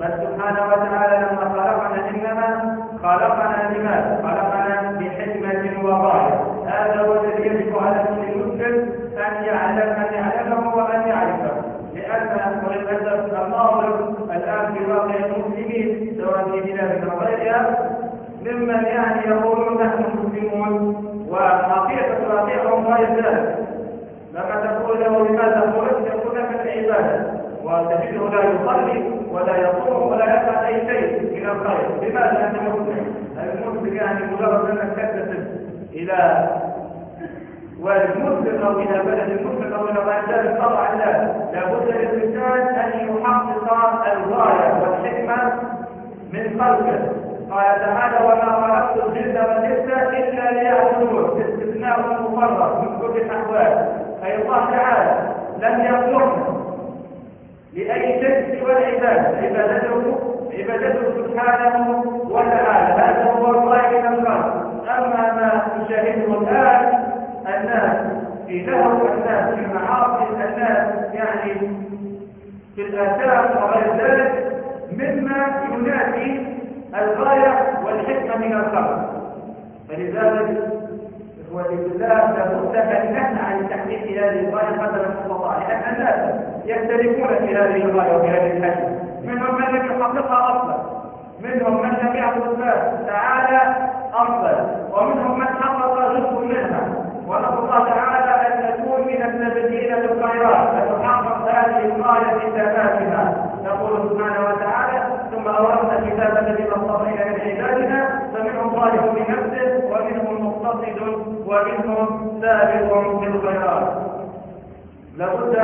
بل سبحانه وتعالى لما خلقنا إنما خلقنا لماذا؟ خلقنا بحكمة وغاية. هذا هو الذي يجب على كل مسلم أن يعلمه وأن يعرفه، لأن وللأسف الناظر الآن في واقع المسلمين سواء في بلادنا وغيرها ممن يقولون نحن مسلمون وعقيدة واقعهم غير ذلك. لما تقول له لماذا قلت يقول لك العبادة، وتجده لا يصلي ولا يصوم ولا يفعل أي شيء من الخير. لماذا أنت مسلم؟ المسلم مجرد أنك تكتسب إلى والمسلم أو إلى بلد المسلم أو إلى غير ذلك طبعا لابد للإنسان أن يحقق الغاية والحكمة من خلقه. قال تعالى وما خلقت الجن والإنس إلا ليعبدون، استثناء مفرغ من كل الأحوال. أي الله تعالى لم يخلقنا لأي شيء سوى العبادة، عبادته سبحانه وتعالى. هذا هو الغاية من الخلق. أما ما نشاهده الآن الناس في لهو، الناس في المعاصي، الناس في الآثام وغير ذلك مما ينافي الغاية والحكمة من الخلق. فلذلك إخوتي بالله لابد أن نسعى لتحقيق هذه الغاية قدر المستطاع، لأن الناس يختلفون في هذه الغاية وفي هذه الحكمة. منهم من لم يحققها أصلا، منهم من لم يعبد الله تعالى أصلا، ومنهم من حقق جزء منها. ونسأل الله تعالى أن نكون من السابقين بالخيرات، أن نحقق هذه الغاية في ذاتها. نقول سبحانه وتعالى ثم أورثنا الكتاب الذي اصطفينا من عبادنا فمنهم ظالم لنفسه ومنهم مقتصد ومنهم سابق بالخيرات. لابد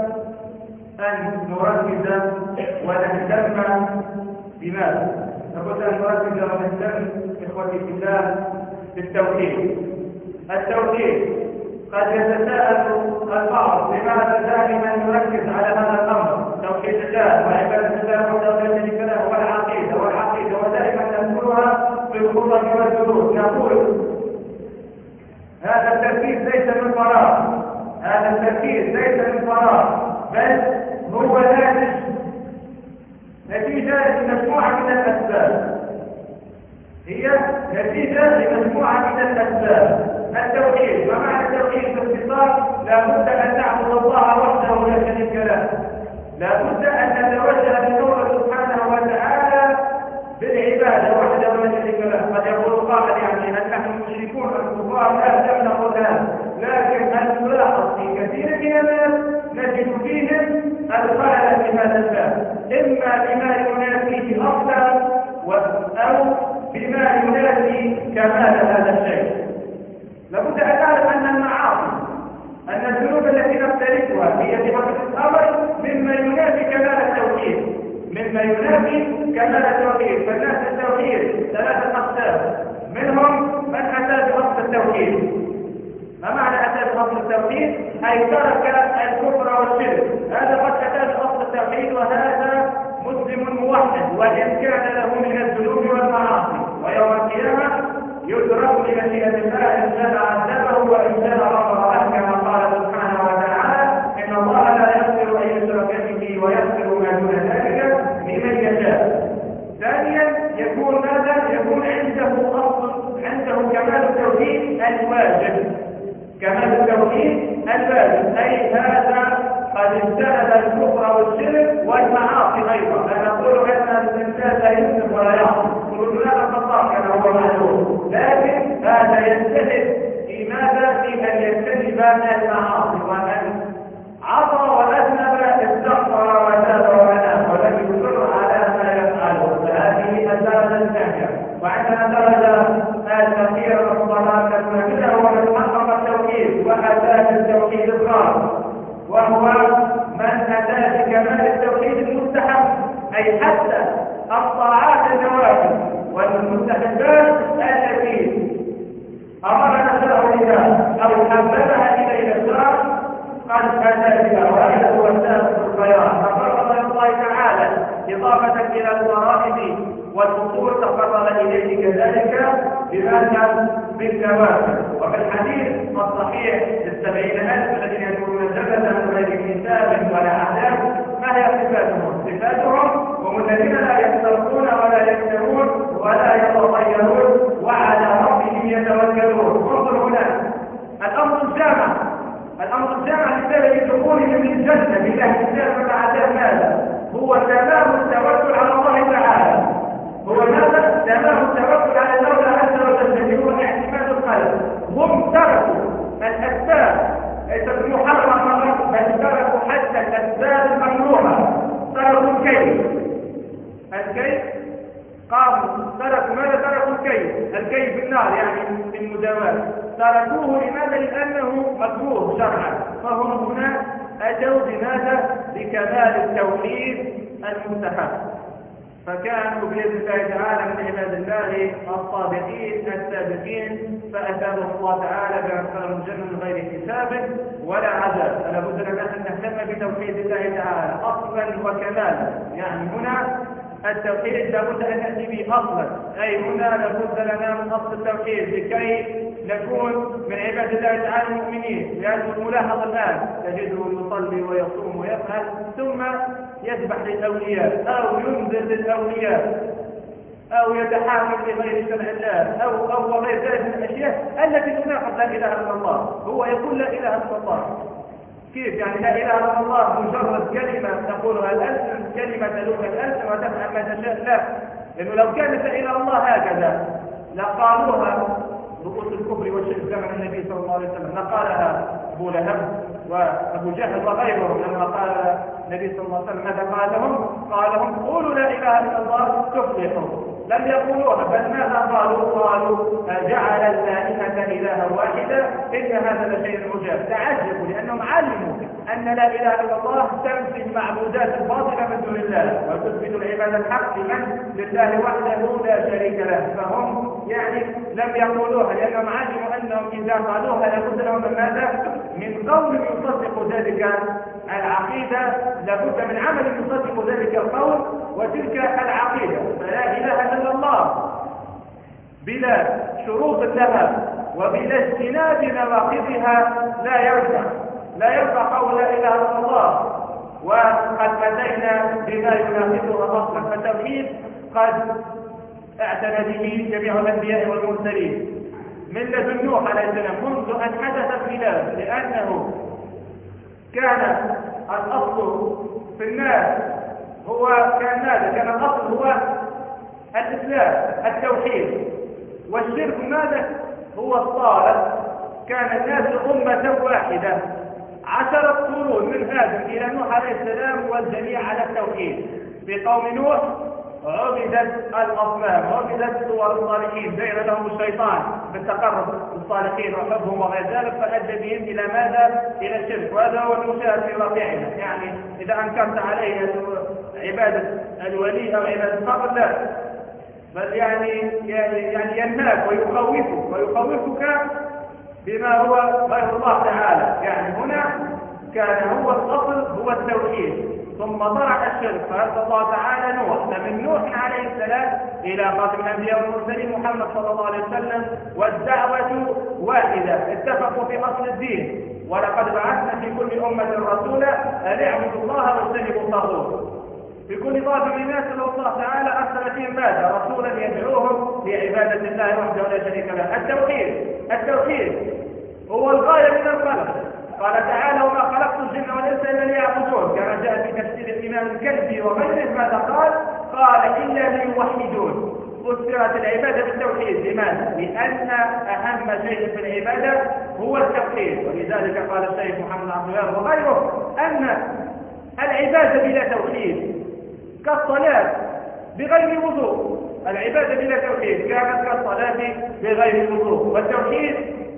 أن نركز ونهتم بماذا؟ لابد أن نركز ونهتم إخوتي في الله بالتوحيد. التوحيد قد يتساءل البعض لماذا دائما نركز على هذا الامر، توحيد الله وعباده الله وحده لا شريك له والعقيده ودائما نذكرها في الخطب والدروس. نقول هذا التركيز ليس من فراغ، بل هو نتيجه لمجموعه من الاسباب. التوحيد، ومعنى التوحيد باختصار لابد ان تعبد الله وحده لا شريك له. لابد ان نتوجه لنوره سبحانه وتعالى بالعباده وحده لا شريك له. قد يقول قائل هل نحن مشركون الكفار؟ لا، لم نقل هذا، لكن الملاحظ في كثير من الناس نجد فيهم الخلل في هذا الباب، اما بما ينافيه اصلا او بما ينافي كمال هذا الشيء. لابد أن نعلم أن المعاصي، أن الذنوب التي نقترفها هي بحقيقة الأمر مما ينافي كمال التوحيد. فالناس التوحيد ثلاثة أقسام، منهم من أتى بأصل التوحيد. ما معنى أتى بأصل التوحيد؟ أي ترك الكفر والشرك. هذا قد أتى بأصل التوحيد وهذا مسلم موحد، وإن كان له من الذنوب والمعاصي، ويوم القيامة يدرك لمشيئة الله إن شاء عذبه وإن شاء غفر له، كما قال سبحانه وتعالى إن الله لا يغفر أن يشرك به ويغفر ما دون ذلك لمن يشاء. ثانيا يكون عنده كمال التوحيد الواجب، أي هذا قد اجتنب الكفر والشرك والمعاصي أيضا. لا نقول أن الإنسان لا يسلم ولا يعصي، نقول لا نستطاع كما هو معلوم، لكن هذا يجتهد في ماذا؟ في أن يجتنب المعاصي، وأن عصى وأذنب استغفر وتاب وأناب ولم يصر على ما يفعله. فهذه الدرجة الثانية. وعندنا درجة الأخيرة والصلاة الكاملة ومن حقق التوحيد وأتى التوحيد الخاص، وهو من أتى بكمال التوحيد المستحب، أي حتى الطاعات النوافل والمستحبات التي أمرنا الشرع بها أو حببها إلينا الشرع قد أتى بها، وهذا هو السابق الخيرات. فقرب الله تعالى إضافة إلى الفرائض والأصول تقرب إليه كذلك بماذا؟ بالنوافل. وفي الحديث الصحيح ل70,000 الذين يدخلون الجنة من غير حساب ولا عذاب، ما هي صفاتهم؟ هم الذين لا قاموا تركوا ماذا؟ تركوا الكي في النار يعني في المداواة، تركوه لماذا؟ لأنه مكروه شرعا. فهم هنا أتوا بماذا؟ بكمال التوحيد المستحب. فكانوا بإذن الله تعالى من عباد الله الصادقين السابقين، فأثابهم الله تعالى بأدخلهم الجنة من غير حساب ولا عذاب. فلا بد لنا أن نهتم بتوحيد الله تعالى أصلا وكمالا. يعني هنا التوحيد لابد أن نأتي به أصلا، أي هنا لابد لنا من أصل التوحيد لكي نكون من عباد الله تعالى المؤمنين. لأنه الملاحظ الآن تجده يصلي ويصوم ويفعل ثم يذبح للأولياء أو ينذر للأولياء أو يتحاكم لغير شرع الله أو غير ذلك من الأشياء التي تناقض لا إله إلا الله. هو يقول لا إله إلا الله. كيف يعني لا إله إلا الله مجرد كلمة تقولها الألسن، كلمة تلوها الألسن وتفعل ما تشاء؟ لا، لأنه لو كانت لا إله إلا الله هكذا لقالوها رؤوس الكفر والشرك زمن النبي صلى الله عليه وسلم، لقالها أبو لهب وأبو جهل وغيرهم. لما قال النبي صلى الله عليه وسلم ماذا قال لهم؟ قال لهم قولوا لا إله إلا الله تفلحوا. لم يقولوها، بل ماذا قالوا؟ قالوا جعل الآلهة إلها واحدا إن هذا لشيء عجاب. تعجبوا لأنهم علموا أن لا إله إلا الله تنفي المعبودات الباطلة من دون الله وتثبت العبادة الحق لله وحده لا شريك له. فهم يعني لم يقولوها لأنهم علموا أنهم إذا قالوها لابد لهم من ماذا؟ من قول يصدق ذلك العقيدة، لابد من عمل يصدق ذلك القول وتلك العقيدة. فلا إله إلا الله بلا شروط لها وبلا اجتناب نواقضها لا يرفع قول لا إله إلا الله. وقد أتينا بما يناقضها أصلا. فالتوحيد قد اعتنى به جميع الأنبياء والمرسلين من لدن نوح عليه السلام منذ أن حدث الخلاف، لأنه كان الأصل في الناس هو كان الأصل هو الإسلام التوحيد، والشرك ماذا؟ هو الصالح. كان الناس أمة واحدة 10 قرون من آدم إلى نوح عليه السلام والجميع على التوحيد. في قوم نوح عبدت الأصنام، عبدت صور الصالحين، زين لهم الشيطان بالتقرب للصالحين وحبهم وغير ذلك، فأدى بهم إلى ماذا؟ إلى الشرك. وهذا هو المشاهد في واقعنا. يعني إذا أنكرت عليه عبادة الولي أو عبادة القبر لا، بل يعني ينهاك ويخوفك بما هو غير الله تعالى. يعني هنا كان هو الأصل هو التوحيد، ثم طرح الشرك فأرسل الله تعالى نوح. فمن نوح عليه السلام إلى خاتم الأنبياء والمرسلين محمد صلى الله عليه وسلم والدعوة واحدة، اتفقوا في أصل الدين. ولقد بعثنا في كل أمة رسولا أن اعبدوا الله واجتنبوا الطاغوت. في كل طائفة من الناس الله تعالى أرسل فيهم ماذا؟ رسولا يدعوهم لعبادة الله وحده لا شريك له. التوحيد هو الغاية من الخلق. قال تعالى وما خلقت الجن والإنس إلا ليعبدون، كما جاء في تفسير الإمام الكلبي وغيره. ماذا قال إلا ليوحدون. فسرت العبادة بالتوحيد. لماذا؟ لأن أهم شيء في العبادة هو التوحيد. ولذلك قال الشيخ محمد عبد الوهاب وغيره أن العبادة بلا توحيد كالصلاة بغير وضوء. العبادة بلا توحيد كانت كالصلاة بغير وضوء. والتوحيد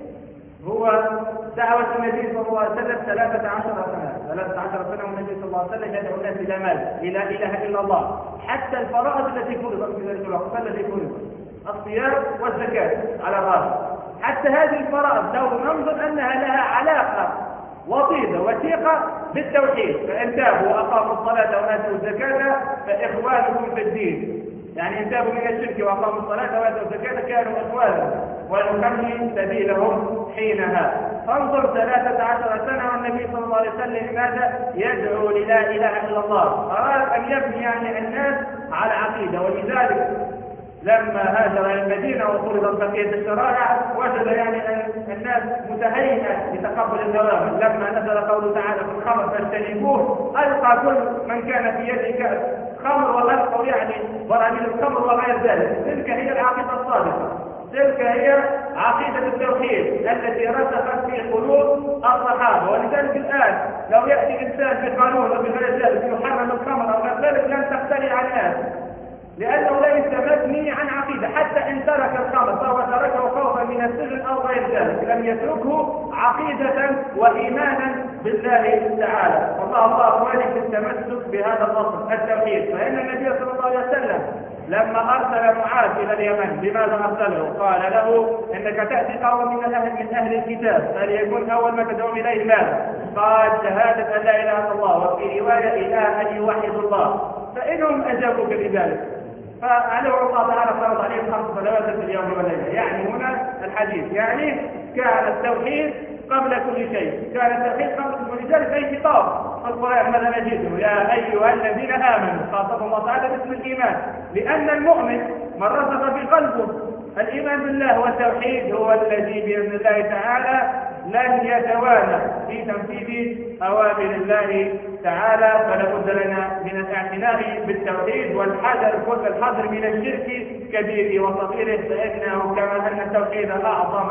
هو دعوة النبي صلى الله عليه وسلم 13 سنة والنبي صلى الله عليه وسلم يدعو الناس إلى ماذا؟ لا إله إلا الله. حتى الفرائض التي فرضت في ذلك الوقت الذي فرض الصيام والزكاة على الغالب، حتى هذه الفرائض لو ننظر أنها لها علاقة وطيدة وثيقة بالتوحيد. فإن تابوا وأقاموا الصلاة وآتوا الزكاة فإخوانكم في الدين. يعني إن تابوا من الشرك وأقاموا الصلاة وآتوا الزكاة كانوا إخوانا ونكمل سبيلهم حينها. فانظر 13 سنة والنبي صلى الله عليه وسلم ماذا؟ يدعو للا إله إلا الله. أراد أن يبني يعني الناس على عقيدة. ولذلك لما هاجر إلى المدينة وفرضت بقية الشرائع وجد يعني أن الناس متهيئة لتقبل الأوامر. لما نزل قوله تعالى في الخمر فاجتنبوه ألقى كل من كان في يده كأس خمر وألقوا يعني براميل الخمر وغير ذلك. تلك هي العقيدة الصادقة، تلك هي عقيدة التوحيد التي رسخت في قلوب الصحابة. ولذلك الآن لو يأتي إنسان بقانون وبغير ذلك يحرم الخمر أو غير ذلك لن تختلف عن الناس. لأنه ليس مبني عن عقيدة. حتى إن ترك الخمر فهو تركه خوفا من السجن أو غير ذلك، لم يتركه عقيدة وإيمانا بالله تعالى. والله أخواني في التمسك بهذا الأصل التوحيد. فإن النبي صلى الله عليه وسلم لما أرسل معاذ إلى اليمن، لماذا أرسله؟ قال له إنك تأتي قوم من أهل الكتاب، فليكن أول ما تدعوهم إليه ماذا؟ قال شهادة أن لا إله إلا الله، وفي رواية إله أن يوحد الله. فإنهم أجابوك بذلك فعليه الله تعالى فرض عليهم 5 صلوات في اليوم والليلة. يعني هنا الحديث يعني كان التوحيد قبل كل شيء، كان التوحيد قبل كل شيء. في خطاب القرآن ماذا نجده؟ يا أيها الذين آمنوا، خاطب الله تعالى باسم الإيمان، لأن المؤمن من رسخ في قلبه الإيمان بالله والتوحيد هو الذي بإذن الله تعالى لن يتوانى في تنفيذ أوامر الله تعالى. فلا بد لنا من الاعتناء بالتوحيد والحذر كل الحذر من الشرك كبيره وصغيره، فإنه كما أن التوحيد أعظم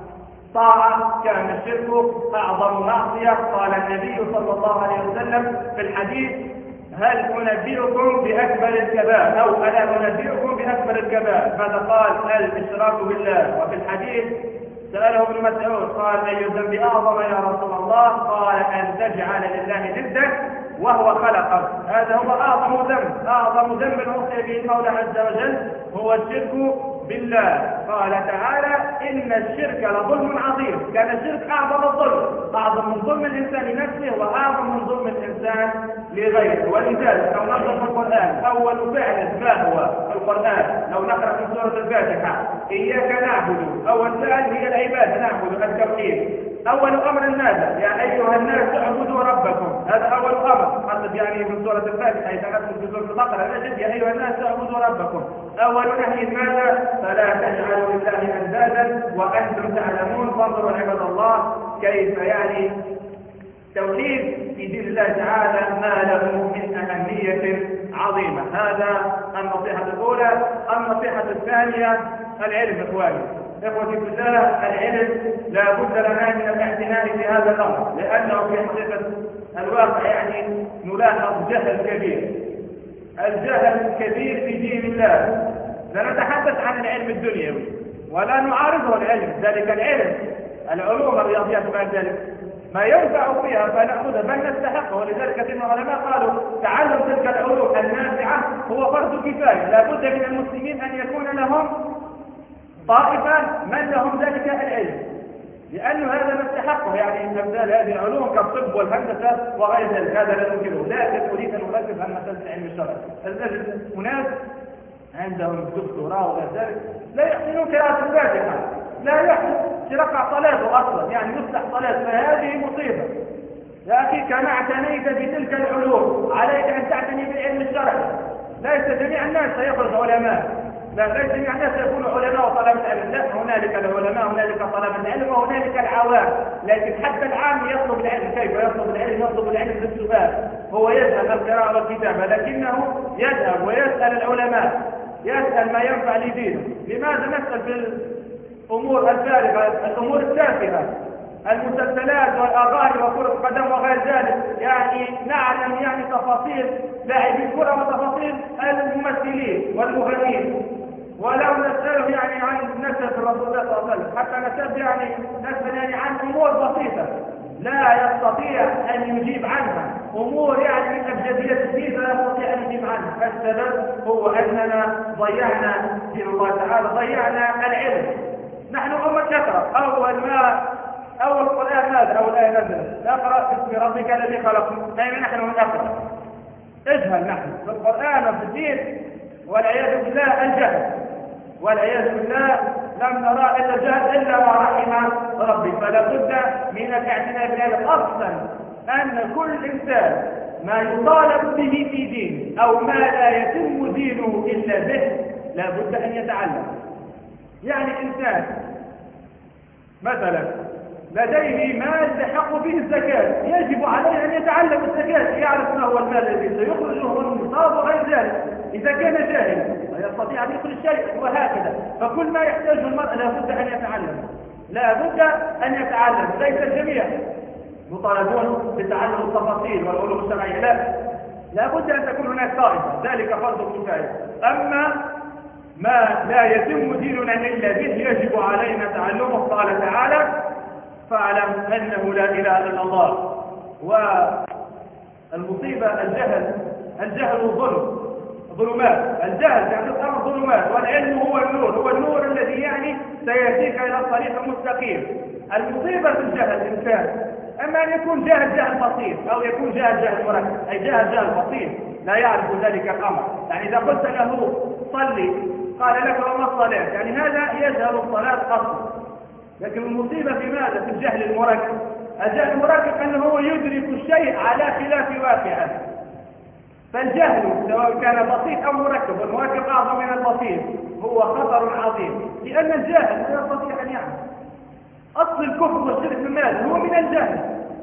طاعة كان الشرك أعظم معصية. قال النبي صلى الله عليه وسلم في الحديث: هل أنبئكم بأكبر الكبائر أو ألا أنبئكم بأكبر الكبائر؟ ماذا قال؟ الإشراك بالله. وفي الحديث سأله ابن مسعود قال: أي الذنب أعظم يا رسول الله؟ قال: أن تجعل لله ندا وهو خلقك. هذا هو أعظم ذنب، أعظم ذنب أوصي به المولى عز وجل هو الشرك بالله. قال تعالى: إن الشرك لظلم عظيم. كان الشرك أعظم الظلم، أعظم من ظلم الإنسان لنفسه وأعظم من ظلم الإنسان لغيره. ولذلك لو نقرأ في القرآن أول فعل ما هو القرآن، لو نقرأ في سورة الفاتحة: إياك نعبد، أول فعل هي العبادة، نعبد التوحيد. أول أمر ماذا؟ يا أيها الناس اعبدوا ربكم، هذا أول أمر. حسب يعني من سورة الفاتحة إذا نقرأ في سورة البقرة نجد: يا أيها الناس اعبدوا ربكم. أول نهي ماذا؟ فلا تجعلوا لله أندادا وأنتم تعلمون. فانظروا عباد الله كيف يعني توحيد في دين الله تعالى ما له من أهمية عظيمة. هذا النصيحة الأولى. النصيحة الثانية: العلم. إخوتي في الله، العلم لا بد لنا من الاعتناء بهذا الأمر، لأنه في حقيقة الواقع يعني نلاحظ جهل كبير، الجهل الكبير في دين الله. لا نتحدث عن العلم الدنيوي ولا نعارضه العلم، ذلك العلم العلوم الرياضيات وغير ذلك ما ينفع فيها فنأخذها بل نستحقه. ولذلك كثير من العلماء قالوا تعلم تلك العلوم النافعة هو فرض كفاية، لا بد من المسلمين أن يكون لهم طائفة من لهم ذلك العلم، لأنه هذا نستحقه. يعني أمثال هذه العلوم كالطب والهندسة وغير ذلك هذا لا ننكره، لكن أريد أن أركز على مسألة علم الشرع. تجد أناس عندهم دكتوراه وغير ذلك لا يحسنون قراءة الفاتحة، لا يحسن ترقع صلاته أصلا، يعني يفتح صلاة، فهذه مصيبة. يا أخي كما اعتنيت بتلك العلوم عليك أن تعتني بالعلم الشرعي. ليس جميع الناس سيخرج علماء، لا ليس جميع الناس سيكونوا علماء وطلبة علم، لا، هنالك العلماء، هنالك طلبة علم، وهنالك العوام. لكن حتى العام يطلب العلم. كيف يطلب العلم؟ يطلب العلم بالسؤال. هو يسأل القراءة والكتابة، لكنه يذهب ويسأل العلماء، يسأل ما ينفع لدينه. لماذا نسأل في الأمور الفارغة، الأمور التافهة، المسلسلات والأغاني وكرة القدم وغير ذلك؟ يعني نعلم يعني تفاصيل لاعبي الكرة وتفاصيل الممثلين والمغنيين، ولو نسأله يعني عن نسب الرسول صلى الله عليه وسلم، حتى نسب يعني نسأل يعني عن أمور بسيطة لا يستطيع أن يجيب عنها، أمور يعني من أبجدية الدين لا يستطيع أن يجيب عنها. السبب هو أننا ضيعنا دين الله تعالى، ضيعنا العلم. نحن أمة نقرأ أول القرآن ماذا؟ أول آية نزلت: اقرأ باسم ربك الذي خلق. أين نحن نقرأ؟ اجهل نحن في القرآن وفي الدين، والعياذ بالله الجهل، والعياذ بالله لم نرى إلا الجهل إلا ما رحم ربي. فلا بد من الاعتناء بالعلم. أصلا أن كل إنسان ما يطالب به في دين أو ما لا يتم دينه إلا به لا بد أن يتعلم. يعني إنسان مثلا لديه مال يستحق فيه الزكاة، يجب عليه أن يتعلم الزكاة، يعرف ما هو المال الذي سيخرجه والنصاب وغير ذلك. إذا كان جاهل لا يستطيع أن يخرج شيء، وهكذا. فكل ما يحتاجه المرء لا بد أن يتعلم، لا بد أن يتعلم. ليس الجميع يطالبون بتعلم التفاصيل والعلوم الشرعية، لا، لا بد أن تكون هناك طائفة، ذلك فرض كفاية. أما ما لا يتم ديننا إلا به يجب علينا تعلمه. قال تعالى: فاعلم أنه لا إله إلا الله. والمصيبة الجهل ظلمات. الجهل يعني الأمر ظلمات، والعلم هو النور الذي يعني سيهديك إلى الطريق المستقيم. المصيبة في الجهل الإنسان أما أن يكون جهل بسيط، أو يكون جهل مركب، أي جهل بسيط لا يعرف ذلك الأمر. يعني إذا قلت له صلي قال لك وما الصلاة، يعني هذا يجهل الصلاة أصلا. لكن المصيبة في ماذا؟ في الجهل المركب. الجهل المركب أنه هو يدرك الشيء على خلاف واقعه. فالجهل سواء كان بسيط أو مركب، والمركب أعظم من البسيط، هو خطر عظيم، لأن الجاهل لا يستطيع أن يعمل. أصل الكفر والشرك من ماذا؟ هو من الجهل.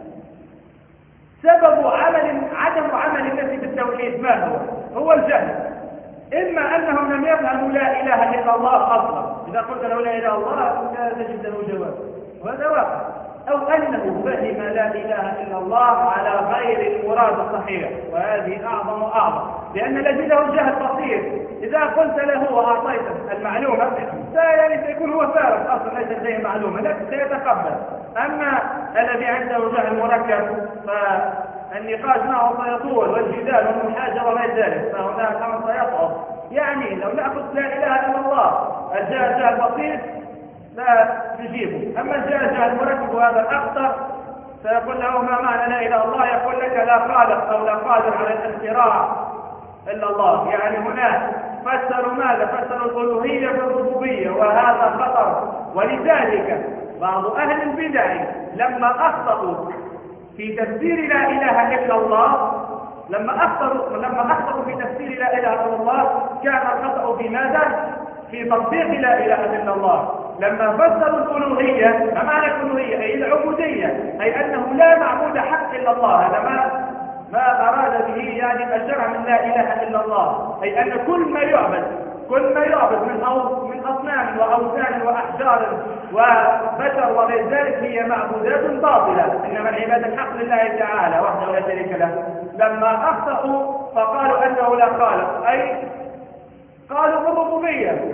سبب عدم عمل الناس بالتوحيد ما هو الجهل. إما أنهم لم يفهموا لا إله إلا الله أصلا، إذا قلت له لا إله إلا الله لا تجد له جواب، وهذا واقع. أو أنه فهم لا إله إلا الله على غير المراد الصحيح، وهذه أعظم، لأن الذي له جهل بسيط إذا قلت له وأعطيته المعلومة يعني سيكون هو فارغ أصلا، ليس لديه معلومة، لكن سيتقبل. أما الذي عنده جهل مركب فالنقاش معه سيطول، والجدال والمحاجرة وغير ذلك، فهناك أمر سيصعب. يعني لو نأخذ لا إله إلا الله، الجهل بسيط لا تجيبه. أما الجهل مركب وهذا الأخطر، سيقول له ما معنى لا إله إلا الله؟ يقول لك لا خالق أو لا قادر على الاختراع إلا الله. يعني هنا فسروا ماذا؟ فسروا الألوهية بالربوبية، وهذا خطر. ولذلك بعض أهل البدع لما أخطأوا في تفسير لا إله إلا الله، لما أخطأوا في تفسير لا إله إلا الله، كان الخطأ في ماذا؟ في تطبيق لا إله إلا الله. لما فسروا الألوهية، ما معنى الألوهية؟ أي العبودية، أي أنه لا معبود حق إلا الله. هذا ما أراد به يعني الشرع من لا إله إلا الله، أي أن كل ما يعبد من أصنام وأوثان وأحجار وبشر وغير ذلك هي معبودات باطلة، إنما العبادة الحق لله تعالى وحده لا شريك له. لما أخطأوا فقالوا أنه لا خالق، أي قالوا بالربوبية،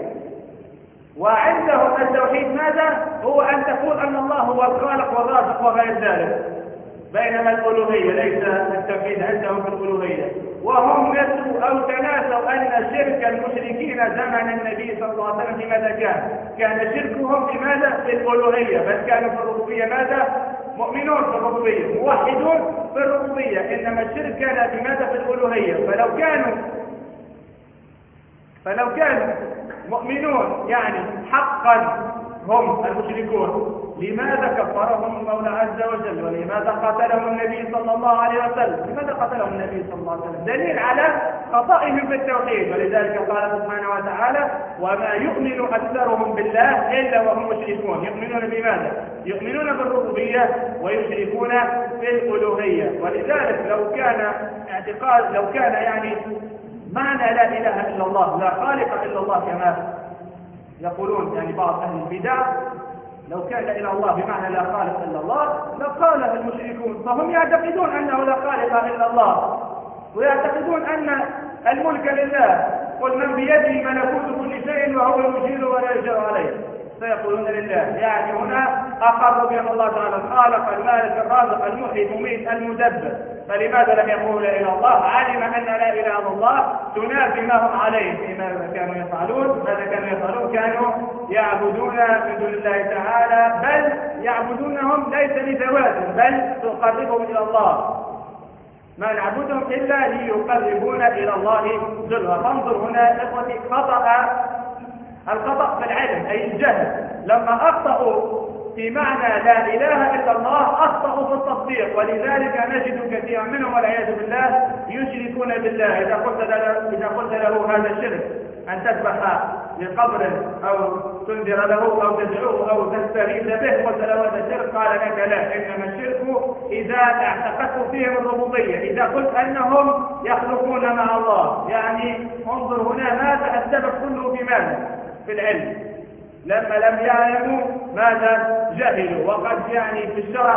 وعندهم التوحيد ماذا؟ هو أن تقول أن الله هو الخالق والرازق وغير ذلك، بينما الألوهية ليس التوحيد عندهم في الألوهية. وهم نسوا أو تناسوا أن شرك المشركين زمن النبي صلى الله عليه وسلم في ماذا كان شركهم في ماذا؟ في الألوهية، بل كانوا في الربوبية ماذا؟ مؤمنون في الربوبية، موحدون في الربوبية، إنما الشرك كان في ماذا؟ في الألوهية. فلو كانوا مؤمنون يعني حقا هم المشركون، لماذا كفرهم المولى عز وجل؟ ولماذا قتلهم النبي صلى الله عليه وسلم؟ لماذا قتلهم النبي صلى الله عليه وسلم؟ دليل على خطئهم في التوحيد. ولذلك قال سبحانه وتعالى: وما يؤمن أكثرهم بالله إلا وهم مشركون. يؤمنون بماذا؟ يؤمنون بالربوبية ويشركون بالألوهية. ولذلك لو كان يعني معنى لا إله إلا الله، لا خالق إلا الله كما يقولون يعني بعض أهل البدع، لو كان لا إله إلا الله بمعنى لا خالق إلا الله لقاله المشركون. فهم يعتقدون أنه لا خالق إلا الله، ويعتقدون أن الملك لله، قل من بيده ملكوت كل شيء وهو يجير ولا يجار عليه، فيقولون لله. يعني هنا أقروا بأن الله تعالى الخالق المالك الرازق المحيي المميت المدبر. فلماذا لم يقولوا لا إله إلا الله؟ علم أن لا إله إلا الله تنافي ما هم عليه. ماذا كانوا يفعلون؟ كانوا يعبدون من دون الله تعالى، بل يعبدونهم ليس لذواتهم بل تقربهم إلى الله. ما نعبدهم إلا ليقربون إلى الله زلفى. فانظر هنا إخوتي الخطأ في العلم أي الجهل. لما أخطأوا في معنى لا إله إلا الله أخطأوا في التصديق، ولذلك نجد كثيرا منهم والعياذ بالله يشركون بالله. إذا قلت له هذا الشرك أن تذبح لقبر أو تنذر له أو تدعوه أو تستغيث به، قلت له هذا الشرك، قال لك لا، إنما الشرك إذا اعتقدت فيهم الربوبية، إذا قلت أنهم يخلقون مع الله. يعني انظر هنا ماذا السبب كله في ماذا؟ في العلم. لما لم يعلموا ماذا؟ جهلوا. وقد يعني في الشرع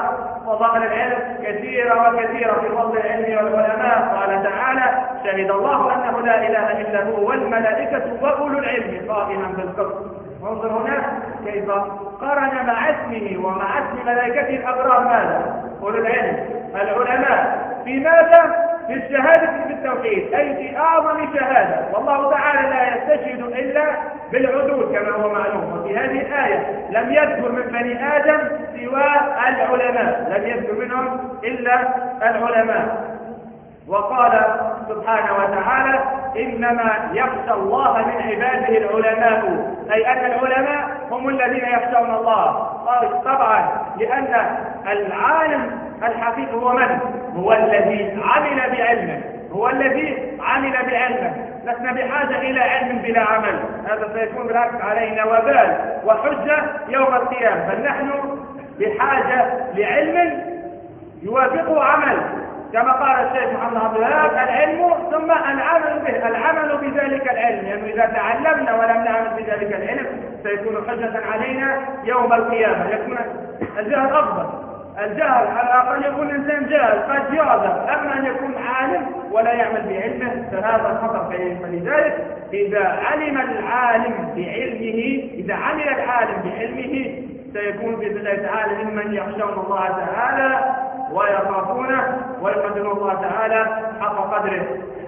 فضائل العلم كثيرة وكثيرة في فضل العلم والعلماء. قال تعالى: شهد الله أنه لا إله إلا هو والملائكة وأولو العلم قائما بالقسط. وانظر هناك كيف قرن مع اسمه ومع اسم ملائكته الأبرار ماذا؟ أولو العلم، العلماء. في ماذا؟ في الشهادة بالتوحيد، أي في أعظم شهادة. والله تعالى لا يستشهد إلا بالعدول كما هو معلوم. وفي هذه الآية لم يذكر من بني آدم سوى العلماء، لم يذكر منهم إلا العلماء. وقال سبحانه وتعالى: إنما يخشى الله من عباده العلماء، أي أن العلماء هم الذين يخشون الله. طبعا لأن العالم الحقيقي هو من؟ هو الذي عمل بعلمه، هو الذي عمل بعلمه. لسنا بحاجة إلى علم بلا عمل، هذا سيكون بالعكس علينا وبال وحجة يوم القيامة. بل نحن بحاجة لعلم يوافقه عمل، كما قال الشيخ محمد عبد الوهاب: العلم ثم العمل به، العمل بذلك العلم. لأنه إذا تعلمنا ولم نعمل بذلك العلم سيكون حجة علينا يوم القيامة. يكون الجهل أفضل، الجهل على الأقل يكون الإنسان جاهل قد يعذر، أما أن يكون عالم ولا يعمل بعلمه فهذا خطر كبير. فلذلك إذا علم العالم بعلمه، إذا عمل العالم بعلمه سيكون بإذن الله تعالى ممن يخشون الله تعالى ويخافونه ويقدرون الله تعالى حق قدره.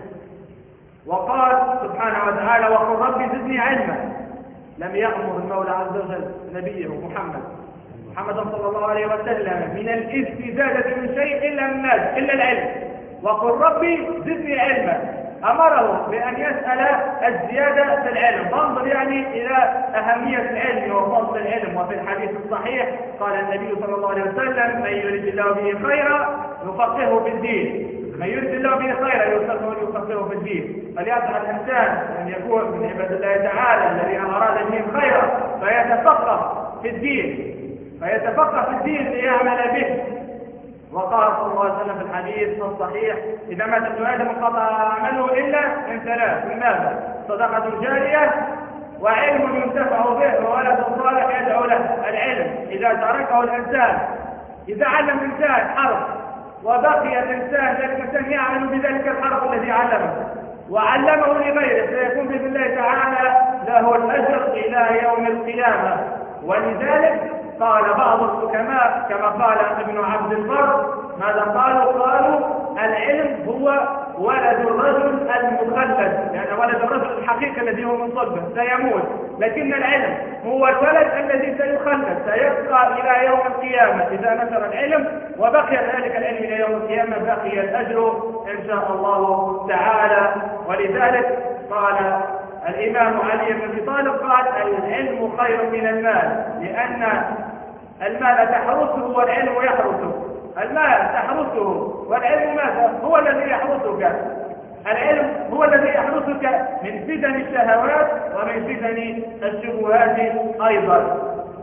وقال سبحانه وتعالى: وقل رب زدني علما. لم يأمر المولى عز وجل نبيه محمد صلى الله عليه وسلم من الاستزادة من شيء إلا العلم. وقل ربي زدني علما، أمره بأن يسأل الزيادة في العلم. فانظر يعني إلى أهمية العلم وفضل العلم. وفي الحديث الصحيح قال النبي صلى الله عليه وسلم: من يريد الله به خيرا يفقهه في الدين. من يريد الله به خيرا يفقهه في الدين. فليسعى الإنسان أن يكون من عباد الله تعالى الذين أراد بهم خيرا فيتفقه في الدين، ليعمل به. وقال صلى الله عليه وسلم في الحديث الصحيح: إذا مات ابن آدم انقطع عمله إلا من ثلاث. من ماذا؟ صدقة جارية، وعلم ينتفع به، وولد صالح يدعو له. العلم إذا تركه الإنسان، إذا علم الإنسان حرف وبقي الإنسان ذلك الإنسان يعمل بذلك الحرف الذي علمه وعلمه لغيره سيكون بإذن الله تعالى له الأجر إلى يوم القيامة. ولذلك قال بعض الحكماء كما قال ابن عبد البر ماذا قالوا العلم هو ولد الرجل المخلد، لأن ولد الرجل الحقيقي الذي هو من صلبه سيموت، لكن العلم هو الولد الذي سيخلد سيبقى إلى يوم القيامة. إذا نشر العلم وبقي ذلك العلم إلى يوم القيامة بقي الأجر إن شاء الله تعالى. ولذلك قال الإمام علي بن أبي طالب قال: العلم خير من المال، لأن المال تحرسه والعلم يحرسه. المال تحرسه والعلم ماذا؟ هو الذي يحرسك. العلم هو الذي يحرسك من فتن الشهوات ومن فتن الشبهات أيضا.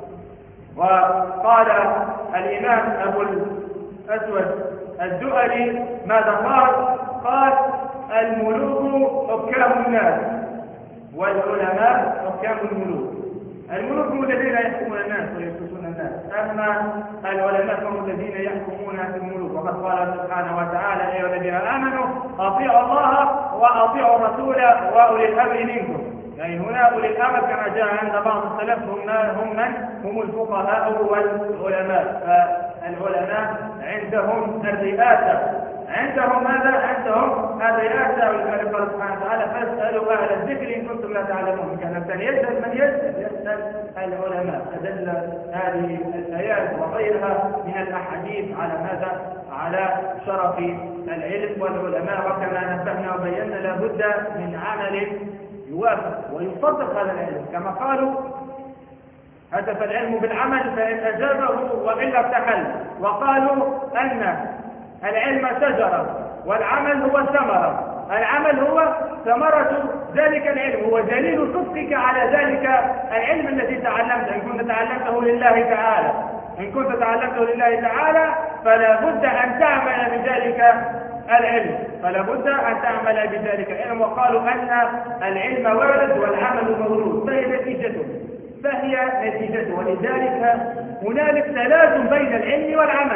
وقال الإمام أبو الأسود الدؤلي ماذا قال: الملوك حكام الناس والعلماء حكام الملوك. الملوك هم الذين يحكمون الناس ويسوسون الناس، أما العلماء هم الذين يحكمون الملوك. وقد قال سبحانه وتعالى: أيها الذين آمنوا أطيعوا الله وأطيعوا الرسول وأولي الأمر منكم. يعني هنا أولي الأمر كما جاء عند بعض السلف هم الفقهاء والعلماء. فالعلماء عندهم الرئاسة، عندهم ماذا؟ عندهم الرئاسة. ولذلك قال سبحانه وتعالى: فاسألوا أهل الذكر إن كنتم لا تعلمون. كان الإنسان يسأل من يسأل العلماء. فدل هذه الآيات وغيرها من الأحاديث على ماذا؟ على شرف العلم والعلماء. وكما نبهنا وبينا لابد من عمل يوافق ويصدق هذا العلم، كما قالوا: هتف العلم بالعمل فإن أجابه وإلا ارتحل. وقالوا أن العلم شجرة والعمل هو ثمرة. العمل هو ثمرة ذلك العلم، هو دليل صدقك على ذلك العلم الذي تعلمته. إن كنت تعلمته لله تعالى فلا بد أن تعمل بذلك العلم، وقالوا أن العلم وارد والعمل مولود، فهي نتيجته. ولذلك هنالك تلازم بين العلم والعمل.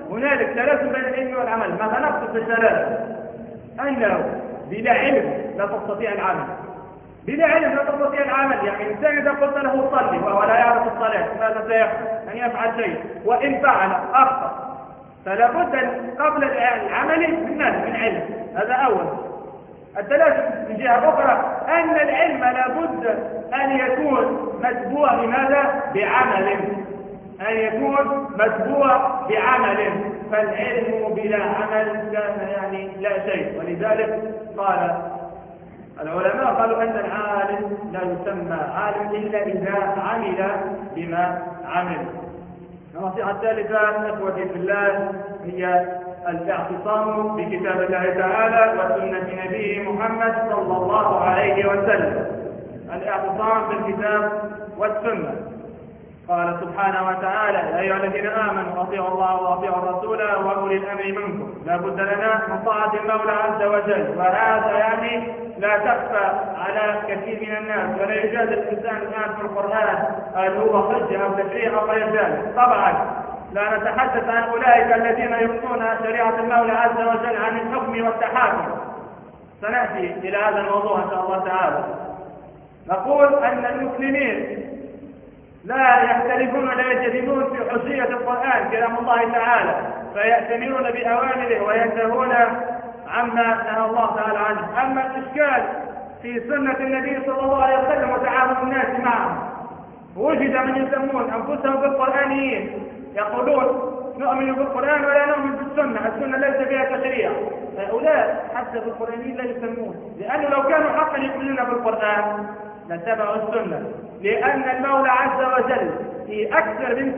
هنالك تلازم بين العلم والعمل. ماذا نقصد بالتلازم؟ أنه بلا علم لا تستطيع العمل. بلا علم لا تستطيع العمل، يعني الإنسان إذا قلت له صلي وهو لا يعرف الصلاة ماذا سيفعل؟ أن يفعل شيء، وإن فعل أخطأ، فلا بد قبل العمل من علم. هذا أول. التلازم من جهة أخرى أن العلم لا بد أن يكون متبوع بماذا؟ بعمل. أن يكون متبوع بعمل، فالعلم بلا عمل كان يعني لا شيء. ولذلك قال العلماء قالوا أن العالم لا يسمى عالم إلا إذا عمل بما عمل. النصيحة الثالثة إخوتي في الله هي الاعتصام بكتاب الله تعالى وسنة نبيه محمد صلى الله عليه وسلم. الاعتصام بالكتاب والسنة. قال سبحانه وتعالى: يا أيها الذين آمنوا أطيعوا الله وأطيعوا الرسول وأولي الأمر منكم. لا بد لنا من طاعة المولى عز وجل، وهذا يعني لا تخفى على كثير من الناس، ولا يجاز الإنسان الآن في القرآن هل هو حجة أو تشريع أو غير ذلك. طبعا لا نتحدث عن أولئك الذين يبطون شريعة المولى عز وجل عن الحكم والتحاكم، سنأتي إلى هذا الموضوع إن شاء الله تعالى. نقول أن المسلمين لا يختلفون ولا يجتهدون في حجية القرآن كلام الله تعالى، فيأتمرون بأوامره وينتهون عما نهى الله تعالى عنه. أما الإشكال في سنة النبي صلى الله عليه وسلم وتعامل الناس معه، وجد من يسمون أنفسهم بالقرآنيين يقولون نؤمن بالقرآن ولا نؤمن بالسنة، السنة ليس فيها تشريع. هؤلاء حتى بالقرآنيين لا يسمون، لأنه لو كانوا حقا يؤمنون بالقرآن لاتبعوا السنة، لأن المولى عز وجل في أكثر من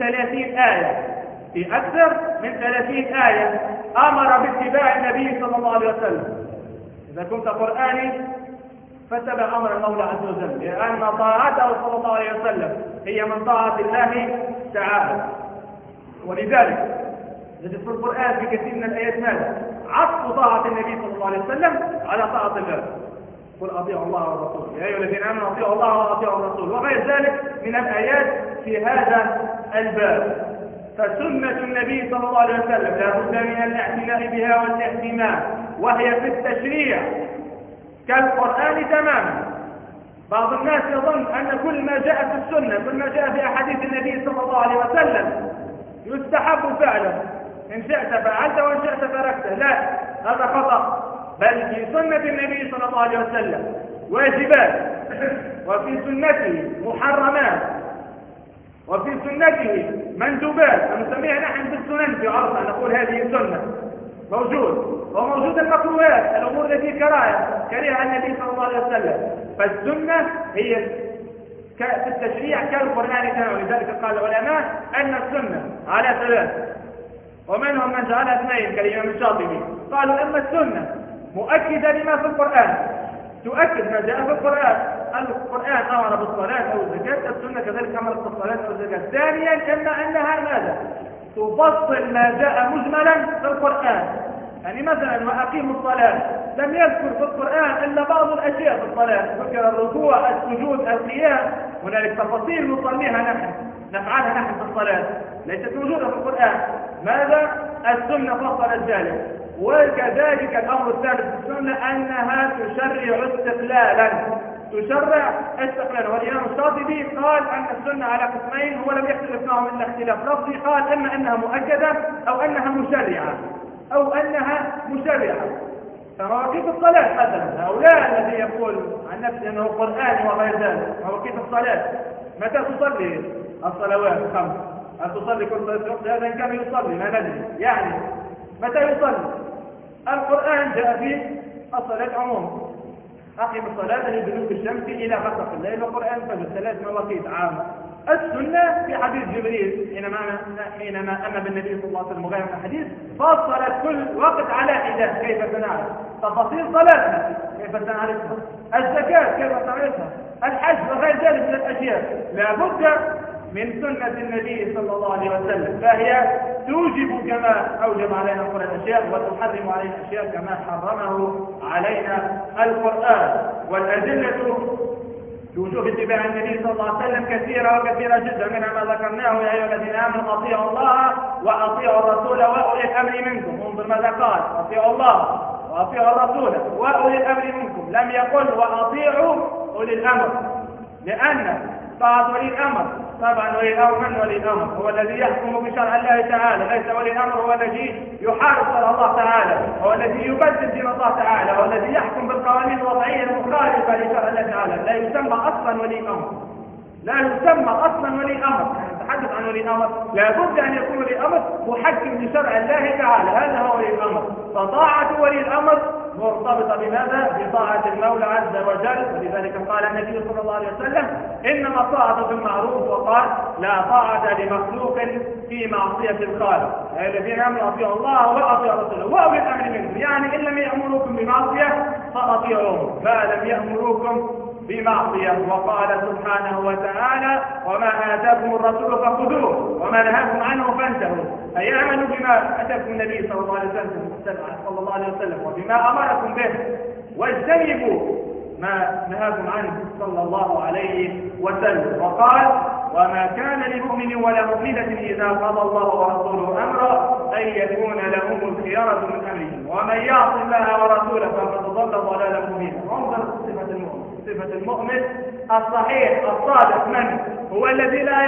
30 آية أمر باتباع النبي صلى الله عليه وسلم. إذا كنت قرآني فاتبع أمر المولى عز وجل، لأن طاعته صلى الله عليه وسلم هي من طاعة الله تعالى. ولذلك نجد في القرآن في كثير من الآيات ماذا؟ عطف طاعة النبي صلى الله عليه وسلم على طاعة الله. قل أطيعوا الله والرسول، يا أيها الذين آمنوا أطيعوا الله وأطيعوا الرسول، وغير ذلك من الآيات في هذا الباب. فسنة النبي صلى الله عليه وسلم لا بد من الاعتناء بها والاهتمام، وهي في التشريع كالقرآن تماما. بعض الناس يظن أن كل ما جاء في السنة، كل ما جاء في أحاديث النبي صلى الله عليه وسلم يستحب فعله، إن شئت فعلت وإن شئت تركته. لا، هذا خطأ. بل في سنة النبي صلى الله عليه وسلم واجبات، وفي سنته محرمات، وفي سنته مندوبات، ونسميها نحن بالسنن في عرفنا، نقول هذه سنة موجود، وموجود المكروهات، الأمور التي كرهها النبي صلى الله عليه وسلم. فالسنة هي في التشريع كالقرآن تماما. ولذلك قال العلماء أن السنة على ثلاث، ومنهم من جعلها اثنين كالإمام الشاطبي. قالوا أما السنة مؤكدة لما في القرآن، تؤكد ما جاء في القرآن. القرآن أمر بالصلاة أو الزكاة، السنة كذلك أمرت بالصلاة أو الزكاة. ثانيا أما أنها ماذا؟ تفصل ما جاء مجملا في القرآن. يعني مثلا وأقيموا الصلاة، لم يذكر في القرآن إلا بعض الأشياء في الصلاة، ذكر الركوع، السجود، القيام، هنالك تفاصيل نصليها نحن نفعلها نحن في الصلاة ليست موجودة في القرآن. ماذا؟ السنة فصلت ذلك. وكذلك الأمر الثالث في السنة أنها تشرع استقلالا، والإمام الشاطبي قال أن السنة على قسمين، هو لم يختلف معهم إلا اختلاف لفظي. قال إما أنها مؤكدة أو أنها مشرعة. فمواقيت الصلاة مثلا، هؤلاء الذي يقول عن نفسه أنه قرآني وغير ذلك، مواقيت الصلاة متى تصلي الصلوات الخمس؟ هل تصلي كل صلاة؟ هذا إن كان يصلي لا ندري، يعني متى يصلي؟ القرآن جاء فيه الصلاة عموما، أقم الصلاة لدلوك الشمس إلى غسق الليل، والقرآن فجر 3 مواقيت عامة. السنة في حديث جبريل حينما أمر بالنبي صلى الله عليه وسلم وغيره من الحديث فصلت كل وقت على حدة كيف سنعرف تفاصيل صلاتنا، كيف سنعرفها، الزكاة كيف سنعرفها، الحج وغير ذلك من الأشياء. لا بد من سنة النبي صلى الله عليه وسلم، فهي توجب كما أوجب علينا القرآن أشياء، وتحرم علينا أشياء كما حرمه علينا القرآن. والأدلة وجوب اتباع النبي صلى الله عليه وسلم كثيرة وكثيرة جدا، منها ما ذكرناه: يا أيها الذين آمنوا أطيعوا الله وأطيعوا الرسول وأولي الأمر منكم. انظر ماذا قال: أطيعوا الله وأطيعوا الرسول وأولي الأمر منكم، لم يقل وأطيعوا أولي الأمر، لأن طاعة ولي الأمر طبعا ولي الأمر من ولي الأمر هو الذي يحكم بشرع الله تعالى، ليس ولي الأمر هو الذي يحارب شرع الله تعالى، هو الذي يبدل دين الله تعالى، هو الذي يحكم بالقوانين الوضعية المخالفة لشرع الله تعالى. لا يسمى أصلا ولي أمر، لا يسمى أصلا ولي أمر. نتحدث عن ولي الأمر لابد أن يكون ولي الأمر محكم لشرع الله تعالى، هذا هو ولي الأمر. فطاعة ولي الأمر مرتبطة بماذا؟ بطاعة المولى عز وجل. ولذلك قال النبي صلى الله عليه وسلم: إنما الطاعة بالمعروف، وقال: لا طاعة لمخلوق في معصية الخالق. الذين آمنوا أطيعوا الله وأطيعوا رسوله وأولي الأمر منكم، يعني إن لم يأمروكم بمعصية فأطيعوهم، ما لم يأمروكم بمعصية. وقال سبحانه وتعالى: وما آتاكم الرسول فخذوه وما نهاكم عنه فانتهوا. أي آمنوا بما أتاكم النبي صلى الله عليه وسلم وبما أمركم به، واجتنبوا ما نهاكم عنه صلى الله عليه وسلم. وقال: وما كان لمؤمن ولا مؤمنة إذا قضى الله ورسوله أمرا أن يكون لهم الخيرة من أمرهم ومن يعص الله ورسوله فقد ضل ضلالا مبينا. انظر صفة المؤمن، صفة المؤمن الصحيح الصادق من هو الذي لا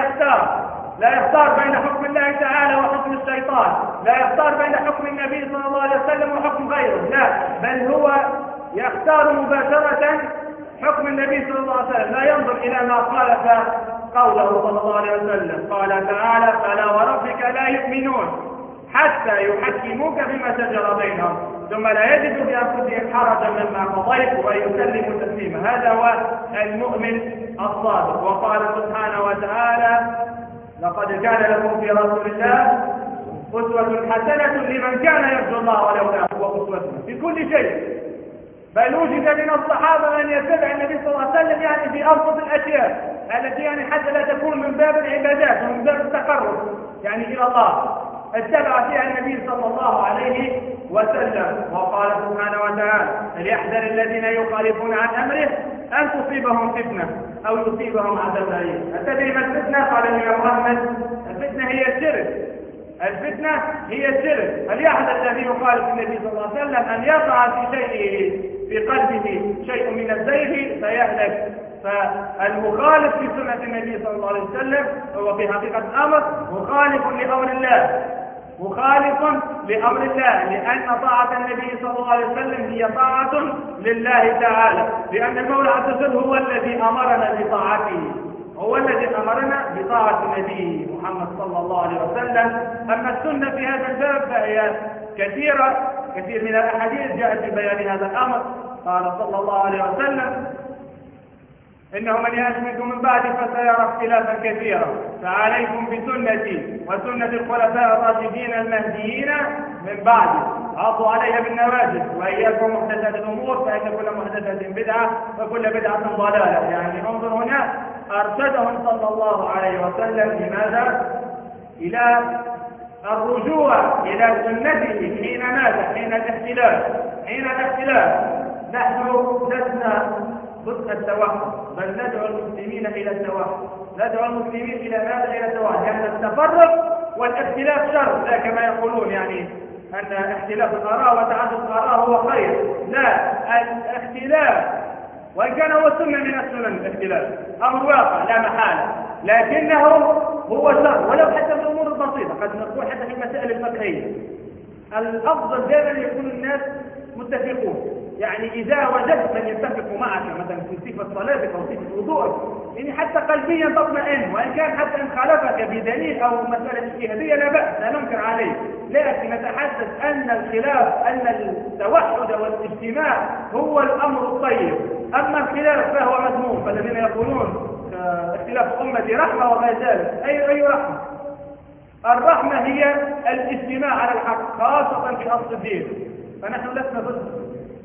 يختار بين حكم الله تعالى وحكم الشيطان، لا يختار بين حكم النبي صلى الله عليه وسلم وحكم غيره، لا، بل هو يختار مباشرة حكم النبي صلى الله عليه وسلم، لا ينظر إلى ما خالف قوله صلى الله عليه وسلم. قال تعالى: فلا وربك لا يؤمنون حتى يحكموك فيما شجر بينهم ثم لا يجدوا بأنفسهم حرجا مما قضيت ويسلموا تسليما. هذا هو المؤمن الصادق. وقال سبحانه وتعالى: لقد كان لكم في رسول الله أسوة حسنة لمن كان يرجو الله واليوم الآخر. وأسوتنا في كل شيء، بل وجد من الصحابة من يتبع النبي صلى الله عليه وسلم يعني في أبسط الأشياء التي يعني حتى لا تكون من باب العبادات ومن باب التقرب يعني إلى الله، اتبع فيها النبي صلى الله عليه وسلم. وقال سبحانه وتعالى: فليحذر الذين يخالفون عن أمره أن تصيبهم فتنة أو يصيبهم عذاب أليم. أتدري ما الفتنة؟ قال الإمام أحمد: الفتنة هي الشرك، الفتنة هي الشرك. فليحذر الذي يخالف النبي صلى الله عليه وسلم أن يقع في شيء في قلبه شيء من الزيغ فيهلك. فالمخالف في سنة النبي صلى الله عليه وسلم هو في حقيقة الأمر مخالف لأمر الله، مخالف لأمر الله، لأن طاعة النبي صلى الله عليه وسلم هي طاعة لله تعالى، لأن المولى عز وجل هو الذي أمرنا بطاعته، هو الذي أمرنا بطاعة النبي محمد صلى الله عليه وسلم. أما السنة في هذا الباب فهي كثيرة، كثير من الأحاديث جاءت في بيان هذا الأمر. قال صلى الله عليه وسلم: إنه من يعش منكم من بعد فسيرى اختلافا كثيرا، فعليكم بسنتي وسنة الخلفاء الراشدين المهديين من بعدي، عضوا عليها بالنواجذ وإياكم محدثات الأمور فإن كل محدثة بدعة وكل بدعة ضلالة. يعني انظر هنا أرشدهم صلى الله عليه وسلم لماذا؟ إلى الرجوع إلى سنته حين ماذا؟ حين الاختلاف. حين الاختلاف نحن لسنا ضد التوحد، بل ندعو المسلمين إلى التوحد، ندعو المسلمين إلى ماذا؟ إلى التوحد، لأن التفرق والاختلاف شر، لا كما يقولون يعني أن اختلاف الآراء وتعدد الآراء هو خير، لا، الاختلاف وإن كان هو سنة من السنن الاختلاف أمر واقع لا محالة، لكنه هو شر ولو حتى في الأمور البسيطة، قد نقول حتى في المسائل الفقهية الأفضل دائما يكون الناس متفقون. يعني إذا وجدت من يتفق معك مثلا في صفة صلاتك أو صفة وضوءك يعني حتى قلبيا تطمئن، وإن كان حتى إن خالفك بدليل أو مسألة اجتهادية لا بأس، لا ننكر عليه، لكن نتحدث أن الخلاف، أن التوحد والاجتماع هو الأمر الطيب، أما الخلاف فهو مذموم. فالذين يقولون اختلاف أمتي رحمة وما ذلك، أي رحمة؟ الرحمة هي الاجتماع على الحق خاصة في أصل الدين، فنحن لسنا ضد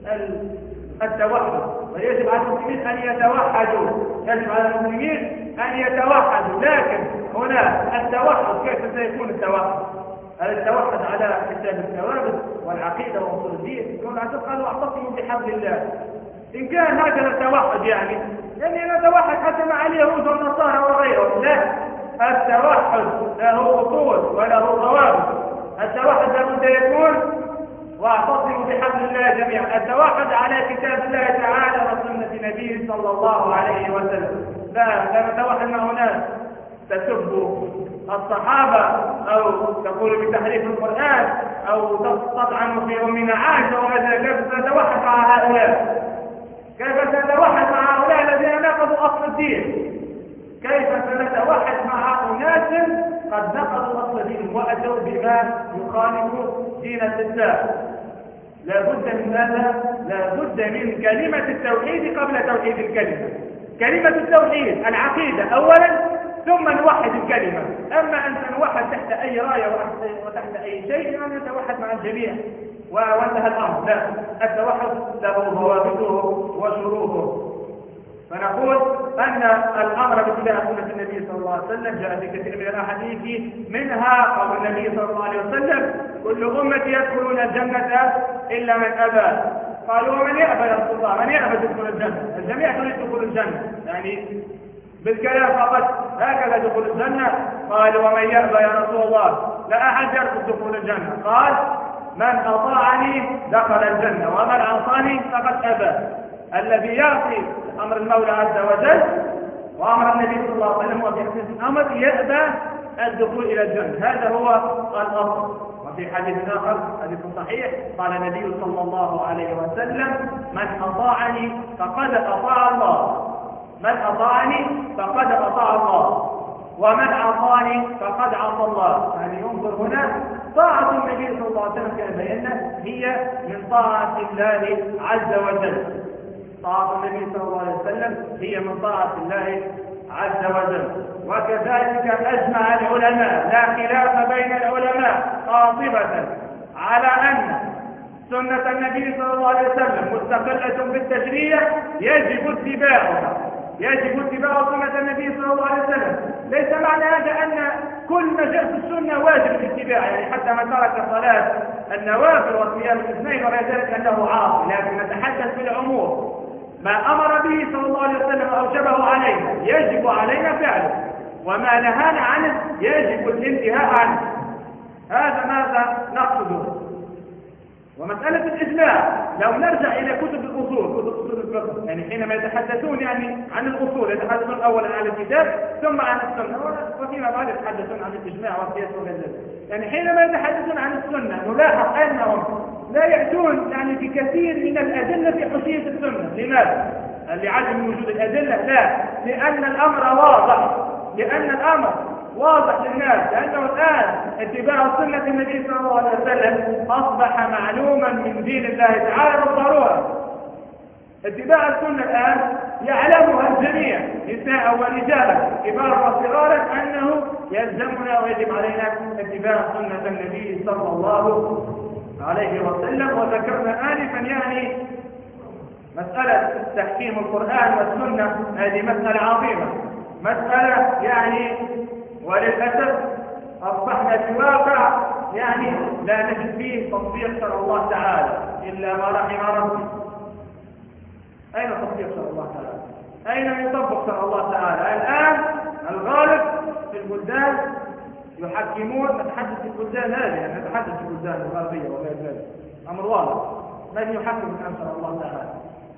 التوحد، ويجب على المسلمين أن يتوحدوا، يجب على المسلمين أن يتوحدوا، لكن هنا التوحد كيف سيكون التوحد؟ التوحد على كتاب الثوابت والعقيدة وأصول الدين، يقول عز وجل: واعتصموا بحبل الله. إن كان هكذا التوحد يعني نتوحد حتى مع اليهود والنصارى وغيرهم، لا، التوحد له أصول وله ضوابط. التوحد لابد يكون واعتصموا بحبل الله جميعا. التوحد على كتاب الله تعالى وسنة نبيه صلى الله عليه وسلم. لا نتوحد مع ناس تسب الصحابة أو تقول بتحريف القرآن أو تطعن في أمنا عائشة وهذا. كيف سنتوحد مع هؤلاء؟ كيف سنتوحد مع هؤلاء الذين نقضوا أصل الدين؟ كيف سنتوحد مع أناس قد نقضوا أصل الدين وأتوا بما يخالف دين الإسلام؟ لابد من ماذا؟ لابد من كلمة التوحيد قبل توحيد الكلمة. كلمة التوحيد العقيدة أولا ثم نوحد الكلمة. أما أن نوحد تحت أي راية وتحت أي شيء أن نتوحد مع الجميع وانتهى الأمر. لا، التوحد له ضوابطه وشروطه. فنقول أن الأمر باتباع سنة النبي صلى الله عليه وسلم جاء في كثير من الأحاديث، منها قول النبي صلى الله عليه وسلم: كل أمتي يدخلون الجنة إلا من أبى. قالوا: ومن يأبى يا رسول الله؟ من يأبى يدخل الجنة؟ الجميع تريد دخول الجنة، يعني بالكلام فقط هكذا دخول الجنة. قال: ومن يأبى يا رسول الله؟ لا أحد يرفض دخول الجنة. قال: من أطاعني دخل الجنة ومن عصاني فقد أبى. الذي يعصي أمر المولى عز وجل وأمر النبي صلى الله عليه وسلم وبيحسن الأمر يأبى الدخول إلى الجنة. هذا هو الأصل. وفي حديث آخر حديث صحيح قال النبي صلى الله عليه وسلم: من أطاعني فقد أطاع الله، من أطاعني فقد أطاع الله، ومن عصاني فقد عصى الله. يعني ينظر هنا طاعة النبي صلى الله عليه وسلم كما بينا هي من طاعة الله عز وجل. طاعة النبي صلى الله عليه وسلم هي من طاعة الله عز وجل. وكذلك أجمع العلماء، لا خلاف بين العلماء قاطبة، على أن سنة النبي صلى الله عليه وسلم مستقلة بالتشريع يجب اتباعها. يجب اتباع سنة النبي صلى الله عليه وسلم. ليس معنى هذا أن كل ما جاء في السنة واجب الاتباع، يعني حتى من ترك صلاة النوافل وصيام الاثنين وغير ذلك أنه عاصي، لكن نتحدث بالعموم. ما أمر به صلى الله عليه وسلم أوجبه علينا يجب علينا فعله، وما نهانا عنه يجب الانتهاء عنه. هذا ماذا نقصده. ومسألة الإجماع لو نرجع إلى كتب الأصول، كتب أصول الفقه، يعني حينما يتحدثون يعني عن الأصول يتحدثون أولا عن الكتاب ثم عن السنة، وفيما بعد يتحدثون عن الإجماع والقياس وغير ذلك. يعني حينما يتحدثون عن السنة نلاحظ أنهم لا يأتون يعني في كثير من الأدلة في حجية السنة. لماذا؟ لعدم وجود الأدلة؟ لا، لأن الأمر واضح، لأن الأمر واضح للناس، لأنه الآن اتباع سنة النبي صلى الله عليه وسلم أصبح معلوما من دين الله تعالى بالضرورة. اتباع السنة الآن يعلمها الجميع، نساء ورجالا كبارا وصغارا، أنه يلزمنا ويجب علينا اتباع سنة النبي صلى الله عليه وسلم. وذكرنا آنفا يعني مسألة تحكيم القرآن والسنة، هذه مسألة عظيمة، مسألة يعني وللأسف أصبحنا في واقع يعني لا نجد فيه تطبيق شرع الله تعالى إلا ما رحم ربي. أين تطبيق شرع الله تعالى؟ أين يطبق شرع الله تعالى؟ الآن الغالب في البلدان يحكمون، نتحدث في البلدان هذه، يعني نتحدث في البلدان الغربية وغير ذلك، أمر واضح. من يحكم الآن شرع الله تعالى؟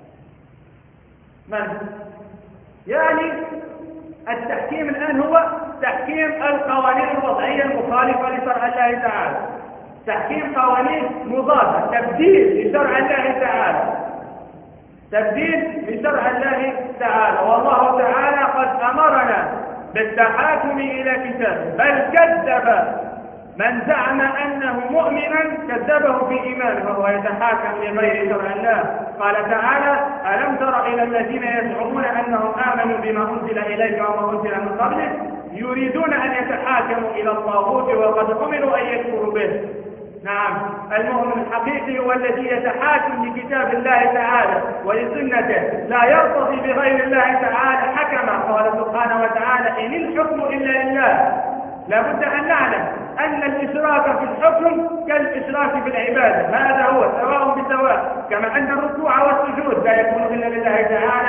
من؟ يعني التحكيم الآن هو تحكيم القوانين الوضعية المخالفة لشرع الله تعالى، تحكيم قوانين مضادة، تبديل لشرع الله تعالى، تبديل لشرع الله تعالى. والله تعالى قد أمرنا بالتحاكم إلى كتابه، بل كذب من زعم أنه مؤمنا كذبه في إيمانه وهو يتحاكم لغير شرع الله. قال تعالى: ألم تر إلى الذين يزعمون أنهم آمنوا بما أنزل إليك وما أنزل من قبلك يريدون أن يتحاكموا إلى الطاغوت وقد أمروا أن يكفروا به. نعم، المؤمن الحقيقي هو الذي يتحاكم لكتاب الله تعالى ولسنته، لا يرتضي بغير الله تعالى حكما. قال سبحانه وتعالى: إن الحكم إلا لله. لابد أن نعلم أن الإشراك في الحكم كالإشراك في العبادة، هذا هو سواء بسواء. كما أن الركوع والسجود لا يكون إلا لله تعالى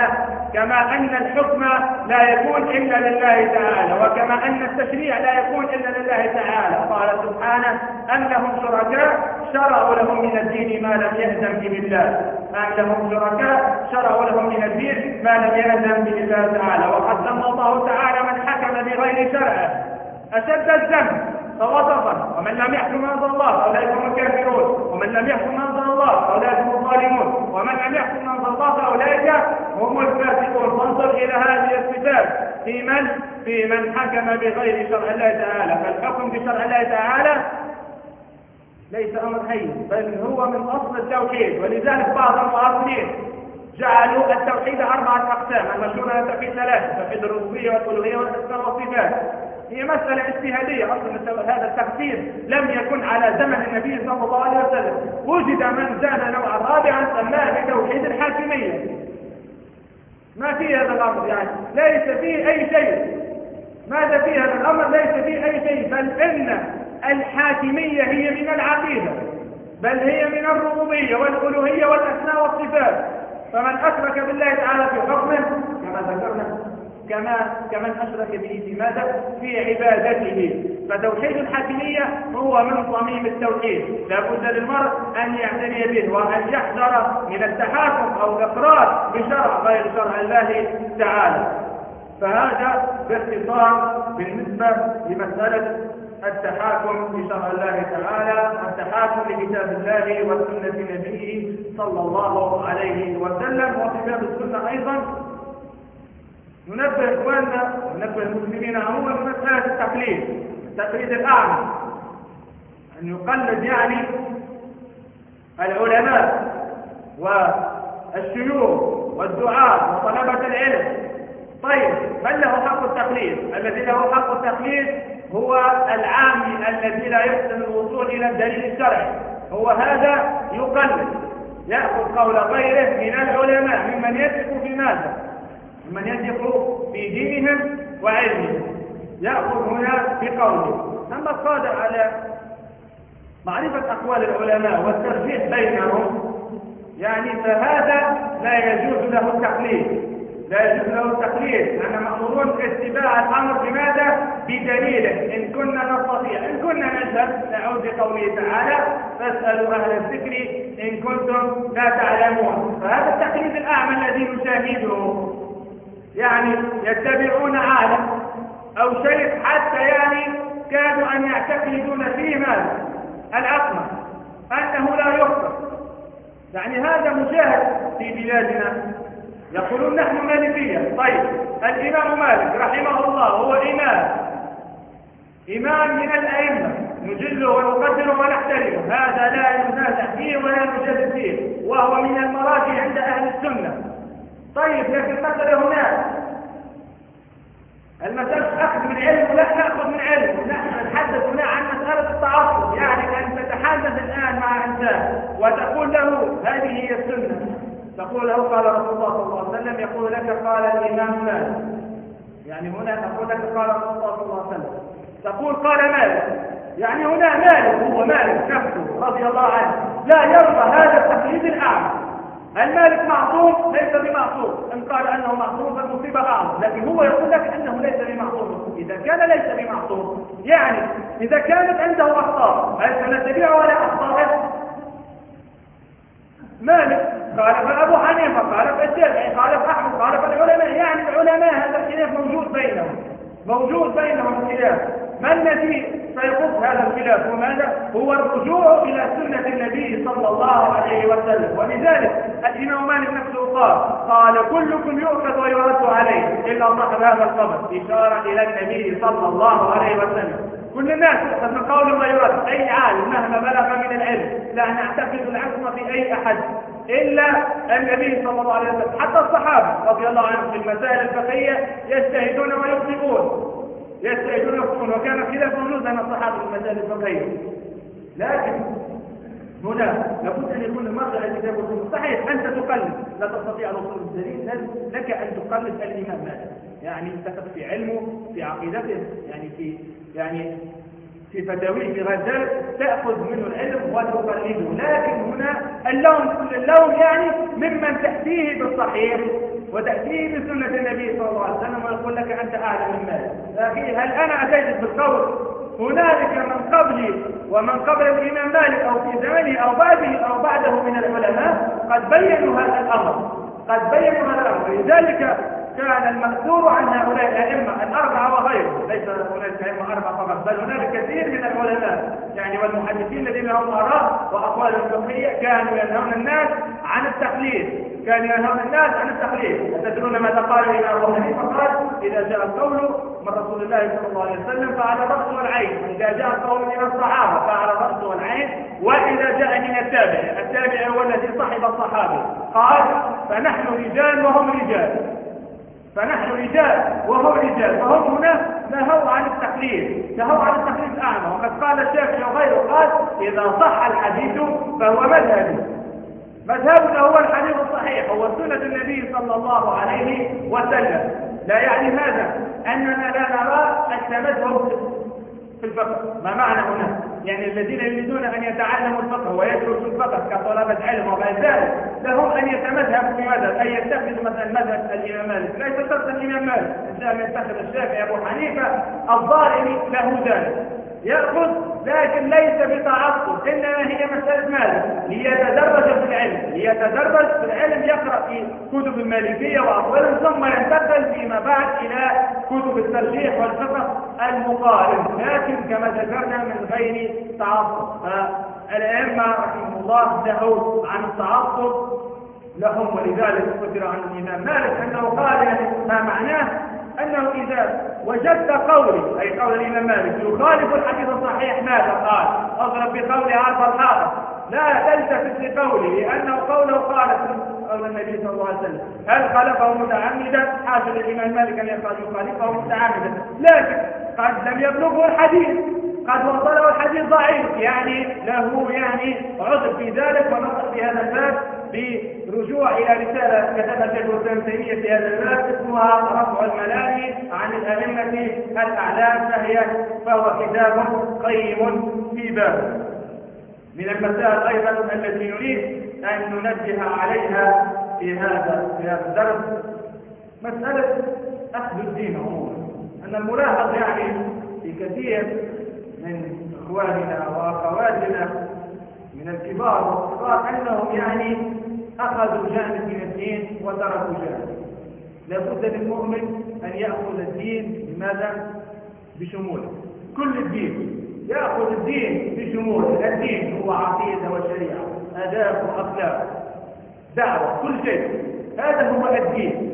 كما أن الحكم لا يكون إلا لله تعالى، وكما أن التشريع لا يكون إلا لله تعالى. قال سبحانه: أم لهم شركاء شرعوا لهم من الدين ما لم يأذن به الله. أم لهم شركاء شرعوا لهم من الدين ما لم يأذن به الله تعالى. وقد ذم الله تعالى من حكم بغير شرعه أشد الذنب فوصفا: ومن لم يحكم ما أنزل الله فأولئك هم الكافرون، ومن لم يحكم ما أنزل الله فأولئك هم الظالمون، ومن لم يحكم ما أنزل الله فأولئك هم الفاسقون. فانظر إلى هذه الصفات في من حكم بغير شرع الله تعالى. فالحكم بشرع الله تعالى ليس أمر هين، بل هو من أصل التوحيد. ولذلك بعض المعاصرين جعلوا التوحيد 4 أقسام، المشهورة التوحيد 3: توحيد الربوبية والألوهية والأسماء والصفات. هي مسألة اجتهادية، أصلا هذا التقسيم لم يكن على زمن النبي صلى الله عليه وسلم. وجد من زاد نوعا رابعا سماه بتوحيد الحاكمية. ما في هذا الأمر، يعني ليس فيه أي شيء. ماذا في هذا الأمر؟ ليس فيه أي شيء، بل إن الحاكمية هي من العقيدة، بل هي من الربوبية والألوهية والأسماء والصفات. فمن أشرك بالله تعالى في حكمه كما ذكرنا كمن أشرك به في ماذا؟ في عبادته. فتوحيد الحاكمية هو من صميم التوحيد، لا بد للمرء أن يعتني به وأن يحذر من التحاكم أو الإقرار بشرع غير شرع الله تعالى. فهذا باختصار بالنسبة لمسألة التحاكم بشرع الله تعالى، التحاكم لكتاب الله وسنة نبيه صلى الله عليه وسلم. وفي باب السنة أيضا ننبه إخواننا وننبه المسلمين عموما مسألة التقليد الأعمى، أن يقلد يعني العلماء والشيوخ والدعاة وطلبة العلم. طيب، من له حق التقليد؟ الذي له حق التقليد هو العامي الذي لا يحسن الوصول إلى الدليل الشرعي. هو هذا يقلد، يأخذ قول غيره من العلماء ممن يثق في ماذا؟ ممن يثق في دينهم وعلمهم، يأخذ هنا بقوله. أما القادر على معرفة أقوال العلماء والترجيح بينهم يعني فهذا لا يجوز له التقليد، لأن مأمورون باتباع الأمر بماذا؟ بدليله. إن كنا نستطيع، إن كنا نجهل، نعود بقوله تعالى: فاسألوا أهل الذكر إن كنتم لا تعلمون. فهذا التقليد الأعمى الذي نشاهده، يعني يتبعون عالم أو شيخ حتى يعني كانوا أن يعتقدون فيه ماذا؟ العصمة، أنه لا يخطئ. يعني هذا مشاهد في بلادنا. يقولون نحن مالكية. طيب، الإمام مالك رحمه الله هو إمام من الأئمة، نجله ونقدره ونحترمه، هذا لا ننازع فيه ولا نجادل فيه، وهو من المراجع عند أهل السنة. طيب، لكن المسألة هناك المسألة أخذ من علم ولا نأخذ من علم. نحن نتحدث هنا عن مسألة التعصب، يعني أن تتحدث الآن مع إنسان وتقول له هذه هي السنة، تقول له قال رسول الله صلى الله عليه وسلم، يقول لك قال الإمام مالك. يعني هنا تقول لك قال رسول الله صلى الله عليه وسلم، تقول قال مالك، يعني هنا مالك هو مالك نفسه رضي الله عنه لا يرضى هذا التقليد الأعمى. المالك معصوم؟ ليس بمعصوم. إن قال أنه معصوم فالمصيبة أعظم، لكن هو يقول لك أنه ليس بمعصوم. إذا كان ليس بمعصوم، يعني إذا كانت عنده أخطاء هل سنتبعه ولا أخطاءه؟ مالك خالف أبو حنيفة، خالف الشافعي، خالف أحمد، خالف العلماء. يعني العلماء هذا الخلاف موجود بينهم الخلاف. ما الذي سيقص هذا الخلاف؟ وماذا؟ هو الرجوع إلى سنة النبي صلى الله عليه وسلم. ولذلك الإمام مالك نفسه قال كلكم يؤخذ ويرد عليه إلا صاحب هذا القبر، إشارة إلى النبي صلى الله عليه وسلم. كل الناس يؤخذ من قول ما يرد. أي عالم مهما بلغ من العلم لا نعتقد العصمة في أي أحد إلا النبي صلى الله عليه وسلم. حتى الصحابة رضي الله عنهم في المسائل الفقهية يجتهدون ويخطئون، وكان خلاف موجود بين الصحابة في المسائل الفقهية. لكن هنا لابد أن يكون المرجع الكتاب والسنة. صحيح أنت تقلد، لا تستطيع الوصول للدليل، لك أن تقلد الإمام مالك، يعني تثق في علمه، في عقيدته، يعني في فتاويه، في غير ذلك تأخذ منه العلم وتقلده. لكن هنا اللوم يعني ممن تأتيه بالصحيح وتأتيه بسنة النبي صلى الله عليه وسلم ويقول لك أنت أعلم من مالك. أخي هل أنا أتيت بالقول؟ هنالك من قبلي ومن قبل الإمام مالك أو في زمنه أو بعده من العلماء قد بينوا هذا الأمر، لذلك كان المأثور عن هؤلاء الأئمة الأربعة وغيرهم، ليس هناك أئمة أربعة فقط، بل هناك كثير من العلماء يعني والمحدثين الذين لهم آراء وأقوال فقهية كانوا ينهون الناس عن التقليد. أتدرون ماذا قال الإمام أبو حنيفة؟ قال إذا جاء القول من رسول الله صلى الله عليه وسلم فعلى الرأس والعين، إذا جاء القول من الصحابة فعلى الرأس والعين، وإذا جاء من التابع هو الذي صحب الصحابة. قال فنحن رجال وهم رجال، فهم هنا نهوا عن التقليد الأعمى. وقد قال الشافعي وغيره قال إذا صح الحديث فهو مذهبنا هو الحديث الصحيح، هو سنة النبي صلى الله عليه وسلم. لا يعني هذا أننا لا نرى التمذهب في الفقه. ما معنى هنا؟ يعني الذين يريدون أن يتعلموا الفقه ويدرسوا الفقه كطلبة علم وغير ذلك لهم أن يتمذهبوا في مذهب، أن يتخذوا مثلا مذهب الإمام مالك، ليس شرط الإمام مالك، إن شاء الله يتخذ الشافعي أبو حنيفة الظالمي له ذلك يأخذ، لكن ليس بتعصب، إنما هي مسألة مالك ليتدرج في العلم، يقرأ في كتب المالكية وأقوالهم ثم ينتقل فيما بعد إلى كتب الترجيح والفقه المقارن، لكن كما ذكرنا من غير تعصب. فالأئمة رحمه الله نهوا عن التعصب لهم، ولذلك ذكر عن الإمام مالك أنه قال ما معناه أنه إذا وجدت قولي أي قول الإمام مالك يخالف الحديث الصحيح ماذا قال؟ أضرب بقولي عرض الحائط، لا تلتفت لقولي لأنه قوله قال النبي صلى الله عليه وسلم. هل خلقه متعمدا؟ حاشا للإمام مالك أن يخالفه متعمدا، لكن قد لم يبلغه الحديث، قد وصله الحديث ضعيف، يعني له عذر في ذلك. ونقل في هذا الباب برجوع إلى رسالة كتبها شيخ الإسلام تيمية في هذا الباب اسمها رفع الملام عن الأئمة الأعلام، فهو كتاب قيم في باب. من المسائل أيضا التي نريد أن ننبه عليها في هذا الدرس مسألة أخذ الدين عموما. أن الملاحظ في كثير من إخواننا وأخواتنا من الكبار والصغار أنهم أخذوا جانب من الدين وتركوا جانب. لابد للمؤمن أن يأخذ الدين بماذا؟ بشموله، كل الدين يأخذ الدين بشموله. الدين هو عقيدة وشريعة، آداب وأخلاق، دعوة، كل شيء، هذا هو الدين.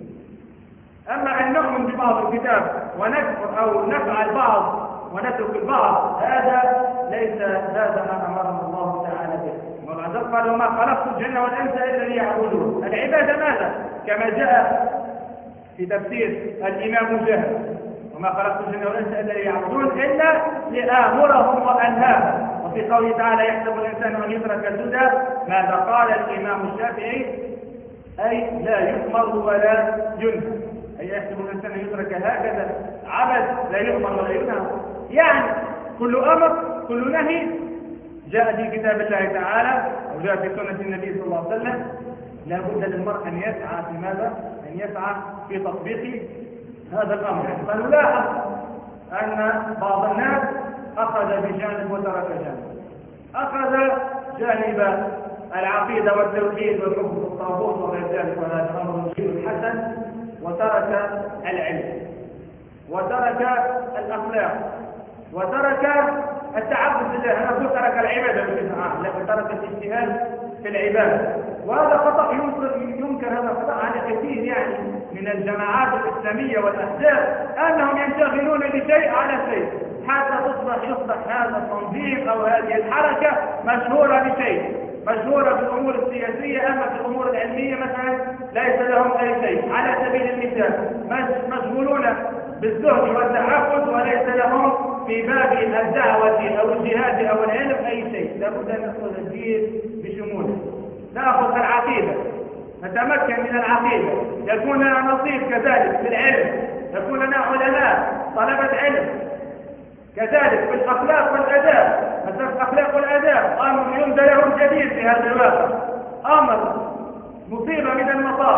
أما أن نؤمن ببعض الكتاب ونكفر أو نفعل بعض ونترك البعض، هذا ليس هذا ما أمرنا الله تعالى به. والعزيز قال وما خلقت الجن والإنس إلا ليعبدون. العبادة ماذا؟ كما جاء في تفسير الإمام مجاهد وما خلقت الجن والإنس إلا ليعبدون إلا لآمرهم وأنهاهم. وفي قوله تعالى يحسب الإنسان أن يترك سدى، ماذا قال الإمام الشافعي؟ أي لا يؤمر ولا ينهى، أي يحسب الإنسان أن يترك هكذا عبث، لا يؤمر ولا ينهى. يعني كل أمر كل نهي جاء في كتاب الله تعالى أو جاء في سنة النبي صلى الله عليه وسلم، لا بد للمرء أن يسعى في ماذا؟ أن يسعى في تطبيق هذا الأمر. فنلاحظ أن بعض الناس أخذ بجانب وترك جانب، أخذ جانب العقيدة والتوحيد والحكم والطاغوت وغير ذلك، وهذا أمر حسن، وترك العلم وترك الأخلاق وترك التعبد لله. أنا أقول ترك العبادة لكن ترك الاجتهاد في العبادة، وهذا خطأ يمكن هذا خطأ على كثير من الجماعات الإسلامية والأحزاب، أنهم ينشغلون بشيء على شيء حتى يصبح هذا التنظيم أو هذه الحركة مشهورة بشيء، مشهورة بالأمور السياسية، أما في الأمور العلمية مثلا ليس لهم أي شيء. على سبيل المثال مشغولون بالزهد والتعبد وليس لهم في باب الدعوة أو الجهاد أو العلم أي شيء. لابد أن نأخذ الدين بشموله، نأخذ العقيدة، نتمكن من العقيدة، يكون لنا نصيب كذلك في العلم، يكون لنا علماء طلبة علم، كذلك في الأخلاق والأداب. مثلا الأخلاق والأداب أمر ينزل لهم جديد في هذا الواقع، أمر مصيبة من المصائب،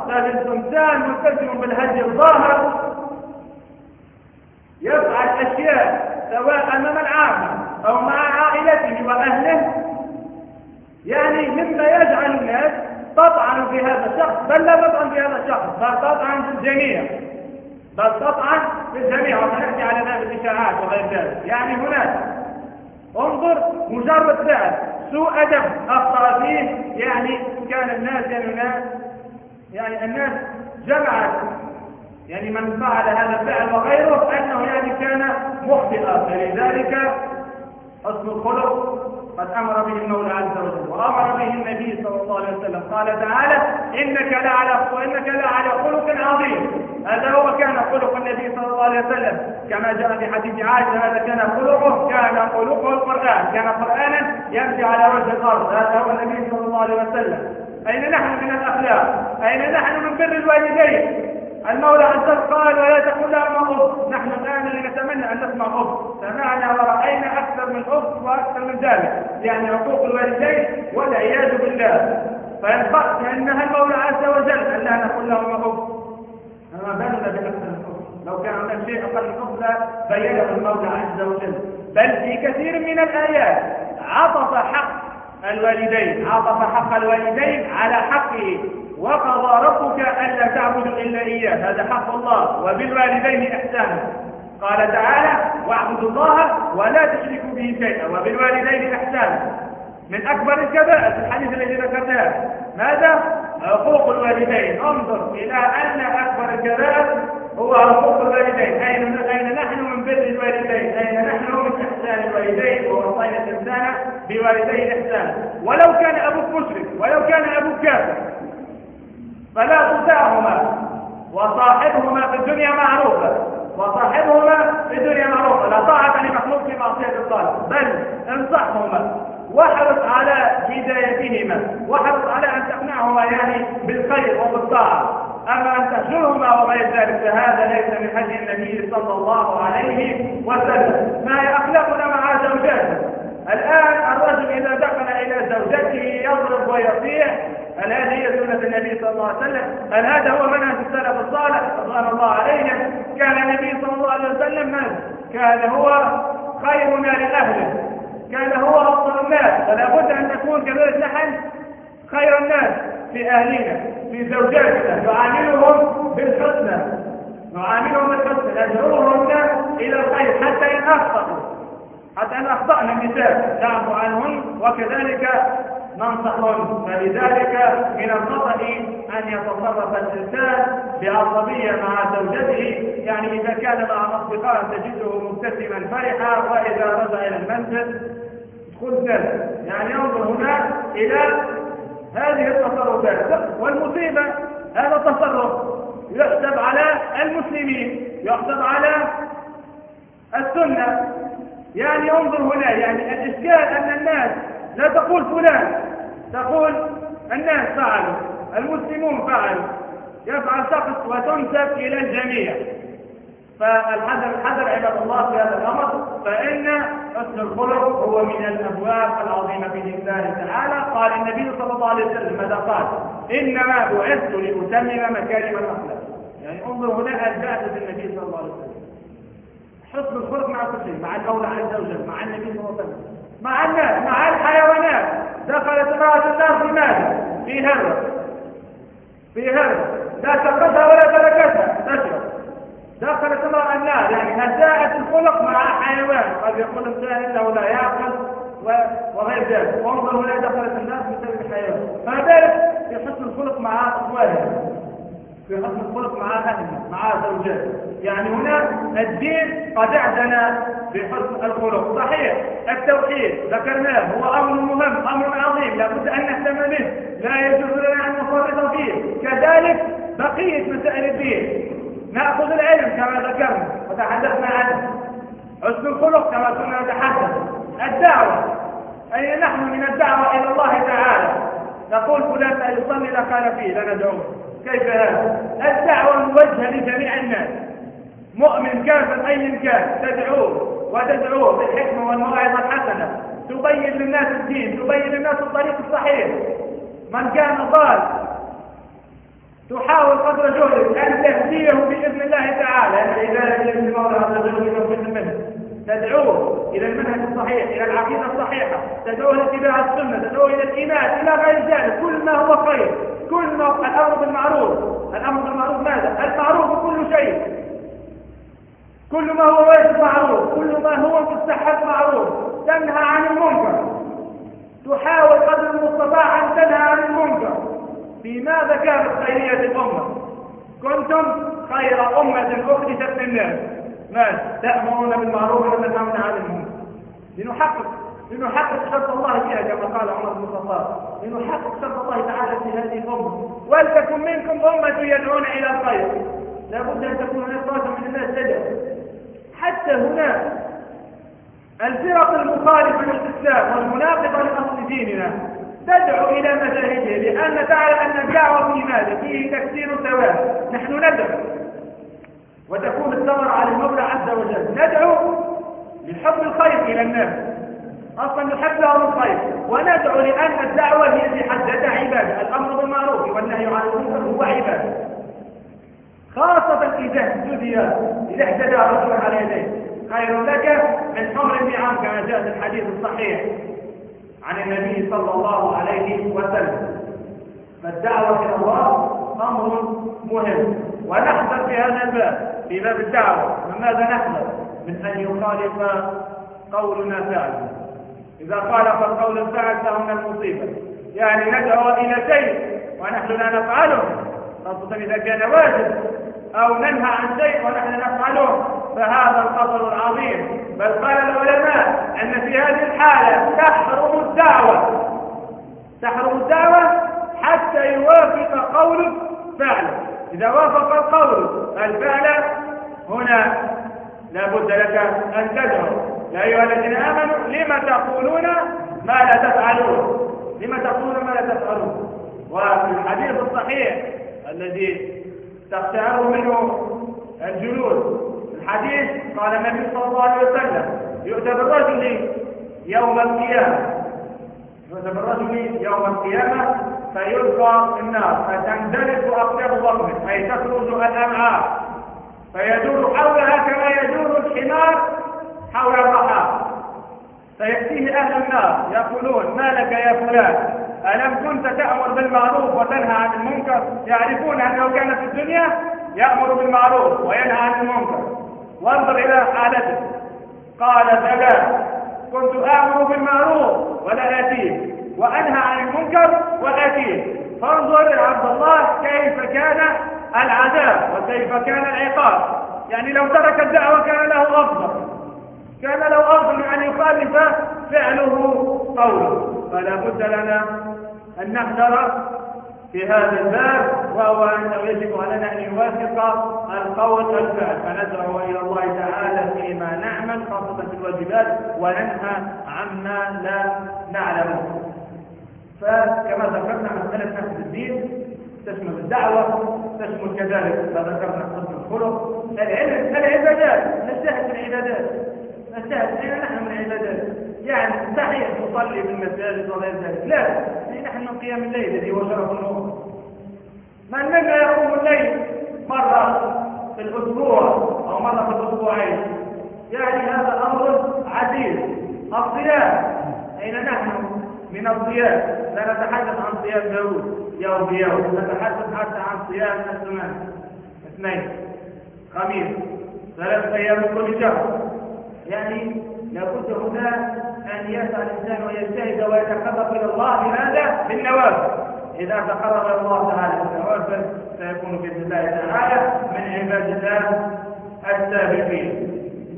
تجد إنسان ملتزم بالهدي الظاهر يفعل أشياء سواء أمام العامة أو مع عائلته وأهله يعني مما يجعل الناس تطعن في هذا الشخص، بل لا تطعن في هذا الشخص بل تطعن في الجميع، ونحكي على ذلك الإشاعات وغير ذلك. يعني هناك انظر مجرد فعل سوء أدب أخطأ فيه، يعني كان الناس يعني الناس جمعت يعني من فعل هذا الفعل وغيره أنه يعني كان مخطئا، فلذلك حسن الخلق قد أمر به المولى عز وجل وأمر به النبي صلى الله عليه وسلم. قال تعالى إنك لعلى خلق عظيم. هذا هو كان خلق النبي صلى الله عليه وسلم كما جاء في حديث عائشة، هذا كان خلقه القرآن، كان قرآنا يمشي على وجه الأرض. هذا هو النبي صلى الله عليه وسلم. أين نحن من الأخلاق؟ أين نحن من بر الوالدين؟ المولى عز وجل قال ولا تقل لهما أف. نحن الآن نتمنى أن نسمع أف، سمعنا ورأينا أكثر من أف وأكثر من ذلك، يعني عقوق الوالدين والعياذ بالله. فينبغي لأنها المولى عز وجل أن لا نقول لهما أف، أما بالنا بأكثر من أف. لو كان هناك شيء أقل من أف بينه المولى عز وجل. بل في كثير من الآيات عطف حق الوالدين على حقه. وقضى ربك ألا تعبدوا إلا إياه، هذا حق الله، وبالوالدين إحسانا. قال تعالى واعبدوا الله ولا تشركوا به شيئا وبالوالدين إحسانا. من أكبر الكبائر في الحديث الذي ذكرناه ماذا؟ عقوق الوالدين. انظر إلى أن أكبر الكبائر هو عقوق الوالدين. أين نحن من بر الوالدين؟ أين نحن من إحسان الوالدين؟ ووصينا الإنسان بوالديه إحسانا. ولو كان أبوك مشرك ولو كان أبوك كافر فلا تطعهما وصاحبهما في الدنيا معروفة، لا طاعة لمخلوق في معصية الخالق، بل انصحهما واحرص على هدايتهما، واحرص على أن تقنعهما يعني بالخير وبالطاعة. أما أن تهجرهما وغير ذلك فهذا ليس من هدي النبي صلى الله عليه وسلم. ما هي أخلاقنا مع زوجاته؟ الآن الرجل إذا دخل إلى زوجته يضرب ويطيع، هل هذه هي سنة النبي صلى الله عليه وسلم؟ هل هذا هو منهج السلف الصالح رضوان الله عليهم؟ كان النبي صلى الله عليه وسلم كان هو خيرنا لأهله، كان هو أفضل الناس، فلا بد أن نكون كذلك نحن خير الناس في أهلنا في زوجاتنا، نعاملهم بالحسنى، ندعوهم إلى الخير حتى إن أخطأنا النساء نعفو عنهن وكذلك ننصحهن. فلذلك من الخطأ أن يتصرف الإنسان بعصبية مع زوجته، يعني إذا كان مع أصدقاء تجده مبتسما فرحا وإذا رجع إلى المنزل خذ ذلك. يعني ينظر هنا إلى هذه التصرفات. والمصيبة هذا التصرف يحسب على المسلمين، يحسب على السنة. يعني انظر هنا، يعني الإشكال أن الناس لا تقول فلان، تقول الناس فعلوا، المسلمون فعلوا، يفعل شخص وتنسب إلى الجميع. فالحذر عباد الله في هذا الأمر، فإن حسن الخلق هو من الأبواب العظيمة في دين الله تعالى. قال النبي صلى الله عليه وسلم ماذا قال؟ إنما بعثت لأتمم مكارم الأخلاق. يعني انظر هنا البعثة النبي صلى الله عليه وسلم، حسن الخلق مع كل شيء، مع المولى عز وجل، مع النبي صلى الله عليه وسلم، مع الناس، مع الحيوانات. دخلت امرأة النار في ماذا؟ في هرة لا تقصها ولا تركتها تشرب. دخلت امرأة النار، يعني أساءت الخلق مع حيوان، قد يقول الإنسان إنه لا يعقل وغير ذلك. وانظر هنا دخلت النار بسبب الحيوان. فذلك في حسن الخلق مع أخوانها، في حسن الخلق مع أهلنا، مع زوجاتنا. يعني هنا الدين قد اعتنى بحسن الخلق. صحيح التوحيد ذكرناه هو أمر مهم، أمر عظيم، لابد أن نهتم به، لا يجوز لنا أن نفرط فيه. كذلك بقية مسائل الدين، نأخذ العلم كما ذكرنا وتحدثنا عنه، حسن الخلق كما كنا نتحدث، الدعوة، أين نحن من الدعوة إلى الله تعالى؟ نقول فلان لا يصلي لا قال فيه لا ندعوه، كيف هذا؟ الدعوة موجهة لجميع الناس، مؤمن كافر أي كان، تدعوه بالحكمة والموعظة الحسنة، تبين للناس الدين، تبين للناس الطريق الصحيح. من كان ضال تحاول قدر جهدك أن تهديه بإذن الله تعالى العبادة التي المولى عز وجل يوفق منه، تدعوه إلى المنهج الصحيح، إلى العقيدة الصحيحة، تدعوه إلى اتباع السنة، تدعوه إلى الإيمان، إلى غير ذلك. كل ما هو خير، كل ما الأمر بالمعروف. الأمر بالمعروف ماذا؟ المعروف كل شيء، كل ما هو واجب معروف، كل ما هو مستحب معروف. تنهى عن المنكر، تحاول قدر المستطاع أن تنهى عن المنكر. في ماذا كانت خيرية الأمة؟ كنتم خير أمة أخرجت للناس. ماذا؟ تأمرون بالمعروف وتنهون عن المنكر. لنحقق شرط الله فيها كما قال عمر بن الخطاب، لنحقق شرط الله تعالى في هذه الأمة. ولتكن منكم أمة يدعون إلى الخير. لابد أن تكون هناك طائفة من الناس تدعو. حتى هنا الفرق المخالفة للإسلام والمناقضة لأصل ديننا تدعو إلى مذاهبه، لأن تعلم أن الدعوة في ماذا؟ فيه تكسير سواء. نحن ندعو وتكون الثمرة على المولى عز وجل. ندعو لحب الخير إلى الناس، أصلا نحب لهم الخير، وندعو لأن الدعوة هي في حد ذاتها عبادة. الأمر بالمعروف والنهي عن المنكر هو عبادة، خاصة إذا احتدى رجل على يديه خير لك من حمر النعام كما جاء في الحديث الصحيح عن النبي صلى الله عليه وسلم. فالدعوة إلى الله أمر مهم، ونحذر في هذا الباب، في باب الدعوة. من ماذا نحذر؟ من أن يخالف قولنا فعلا. إذا خالف القول الفعل فهنا المصيبة. يعني ندعو إلى شيء ونحن لا نفعله، خاصة إذا كان واجب، أو ننهى عن شيء ونحن نفعله، فهذا الخطر العظيم. بل قال العلماء أن في هذه الحالة تحرم الدعوة حتى يوافق قول فعله. إذا وافق القول الفعل هنا لا بد لك أن تدعو. يا أيها الذين آمنوا لما تقولون ما لا تفعلون، لما تقولون ما لا تفعلون. وفي الحديث الصحيح الذي تقشعر منه الجلود، الحديث قال النبي صلى الله عليه وسلم: يؤتى بالرجل يوم القيامة فيلقى في النار فتندلق أقدام بطنه، أي تخرج الأمعاء، فيدور حولها كما يدور الحمار حول الرحى. فيأتيه أهل النار يقولون: ما لك يا فلان؟ ألم كنت تأمر بالمعروف وتنهى عن المنكر؟ يعرفون أنه كان في الدنيا يأمر بالمعروف وينهى عن المنكر. وانظر إلى حالته، قال: بلى، كنت آمر بالمعروف ولا آتيه، وأنهى عن المنكر وآتيه. فانظر يا عبد الله كيف كان العذاب وكيف كان العقاب. يعني لو ترك الدعوة كان له أفضل من أن يخالف فعله قوله. فلا بد لنا أن نحذر في هذا الباب، وهو أنه يجب علينا أن يوافق القول الفعل، فندعو إلى الله تعالى فيما نعمل خاصة في الواجبات، وننهى عما لا نعلمه. فكما ذكرنا مسألة نفس الدين تشمل الدعوة، تشمل كذلك ما ذكرنا قسم الخلق، العلم، العبادات. نجتهد في العبادات، نجتهد نحن من العبادات. يعني صحيح نصلي بالمساجد وغير ذلك، لا، نحن من قيام الليل الذي هو شرف النور. من منا يقوم الليل مرة في الأسبوع أو مرة في الأسبوعين؟ يعني هذا أمر عزيز. الصيام، أين نحن من الصيام؟ لا نتحدث عن صيام داود يوم بيوم، نتحدث حتى عن صيام الثمان، اثنين، خميس، 3 أيام كل شهر. يعني لابد هنا أن يسعى الإنسان ويجتهد ويتقرب إلى الله بماذا؟ بالنوافل. إذا تقرب إلى الله تعالى بالنوافل سيكون بإذن الله تعالى من عباد الله السابقين.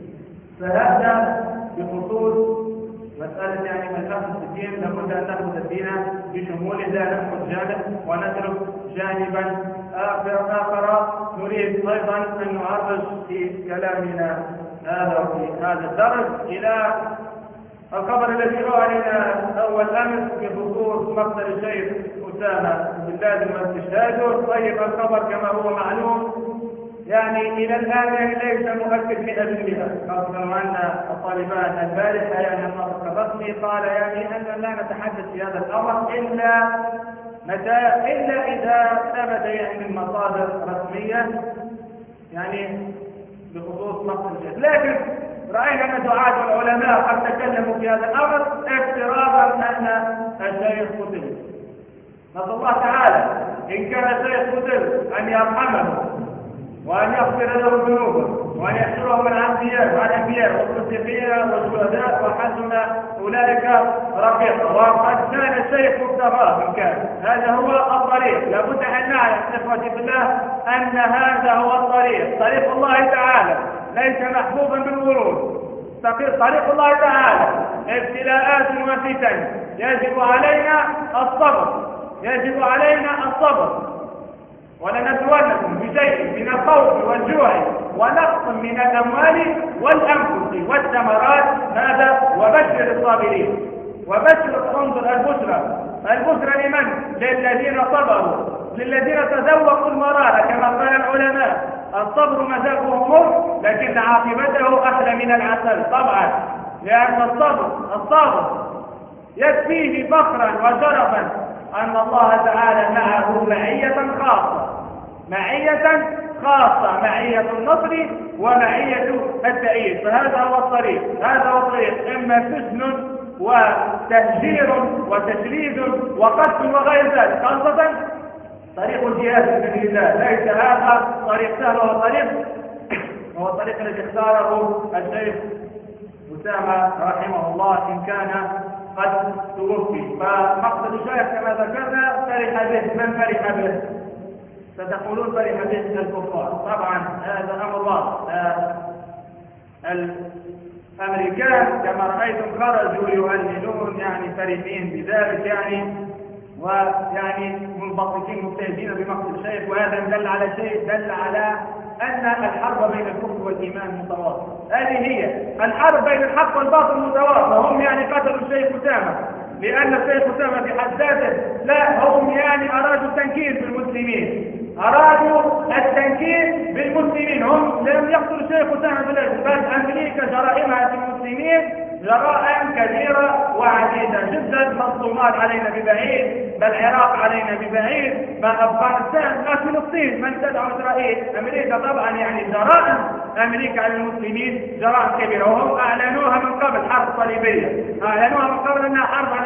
فهذا بخصوص مسألة يعني من نأخذ الدين، لابد أن نأخذ الدين بشموله، لا نأخذ جانب ونترك جانبا آخر. نريد أيضا أن نعرج في كلامنا في هذا الدرس إلى الخبر الذي روى لنا أول أمس بخصوص مقتل الشيخ أسامة بن لادن واستشهاده. طيب، الخبر كما هو معلوم يعني إلى الآن ليس مؤكد 100%، خاصة أن الطالبان البارحة يعني الناطق الرسمي قال يعني أننا لا نتحدث في هذا الأمر إلا متى إلا إذا ثبت يعني من مصادر رسمية يعني بخصوص مقتل الشيخ. لكن رأينا أن دعاة العلماء قد تكلموا في هذا الأمر افتراضا أن الشيخ قتل. نسأل الله تعالى إن كان الشيخ قتل أن يرحمه وأن يغفر له ذنوبه وأن يحشره مع الأنبياء والصديقين والشهداء وحسن أولئك رفيقا. وقد كان الشيخ مبتغاه إن كان هذا هو الطريق. لابد أن نعلم إخوتي بالله أن هذا هو الطريق، طريق الله تعالى ليس محبوبا بالورود. طريق الله تعالى ابتلاءات وفتن، يجب علينا الصبر، يجب علينا الصبر. ولنبلونكم بشيء من الخوف والجوع ونقص من الأموال والأنفس والثمرات. هذا وبشر الصابرين. وبشر انظر البشرى لمن؟ للذين صبروا، للذين تذوقوا المرارة كما قال العلماء. الصبر مذاقه مر لكن عاقبته أحلى من العسل طبعا، لأن الصبر يكفيه فخرا وشرفا أن الله تعالى معه معية خاصة، معية النصر ومعية التأييد. فهذا هو الطريق، إما سجن وتهجير وتشريد وقتل وغير ذلك، خاصة طريق الجهاد في سبيل الله. ليس هذا طريق سهل، هو الطريق الذي اختاره الشيخ أسامة رحمه الله إن كان قد توفي. فمقصد الشيخ كما ذكرنا فرح به. من فرح به؟ ستقولون فرح به الكفار. طبعا هذا أمر واضح. الأمريكان كما رأيتم خرجوا يهللون يعني فرحين بذلك ويعني منبسطين مبتهجين بمقتل الشيخ. وهذا دل على شيء، دل على أن الحرب بين الكفر والإيمان متواصلة. هذه هي الحرب بين الحق والباطل متواصلة. هم قتلوا الشيخ أسامة لأن الشيخ أسامة في حد ذاته، لا هم أرادوا التنكيل بالمسلمين، هم لم يقتلوا الشيخ أسامة بل أمريكا جرائمها في المسلمين جرائم كبيرة وعديدة جدا. مظلومات علينا ببعيد، بل العراق علينا ببعيد، بل أفغانستان، بل فلسطين من تدعو إسرائيل. أمريكا طبعا جرائم أمريكا على المسلمين جرائم كبيرة، وهم أعلنوها من قبل حرب صليبية، أعلنوها من قبل أنها حرب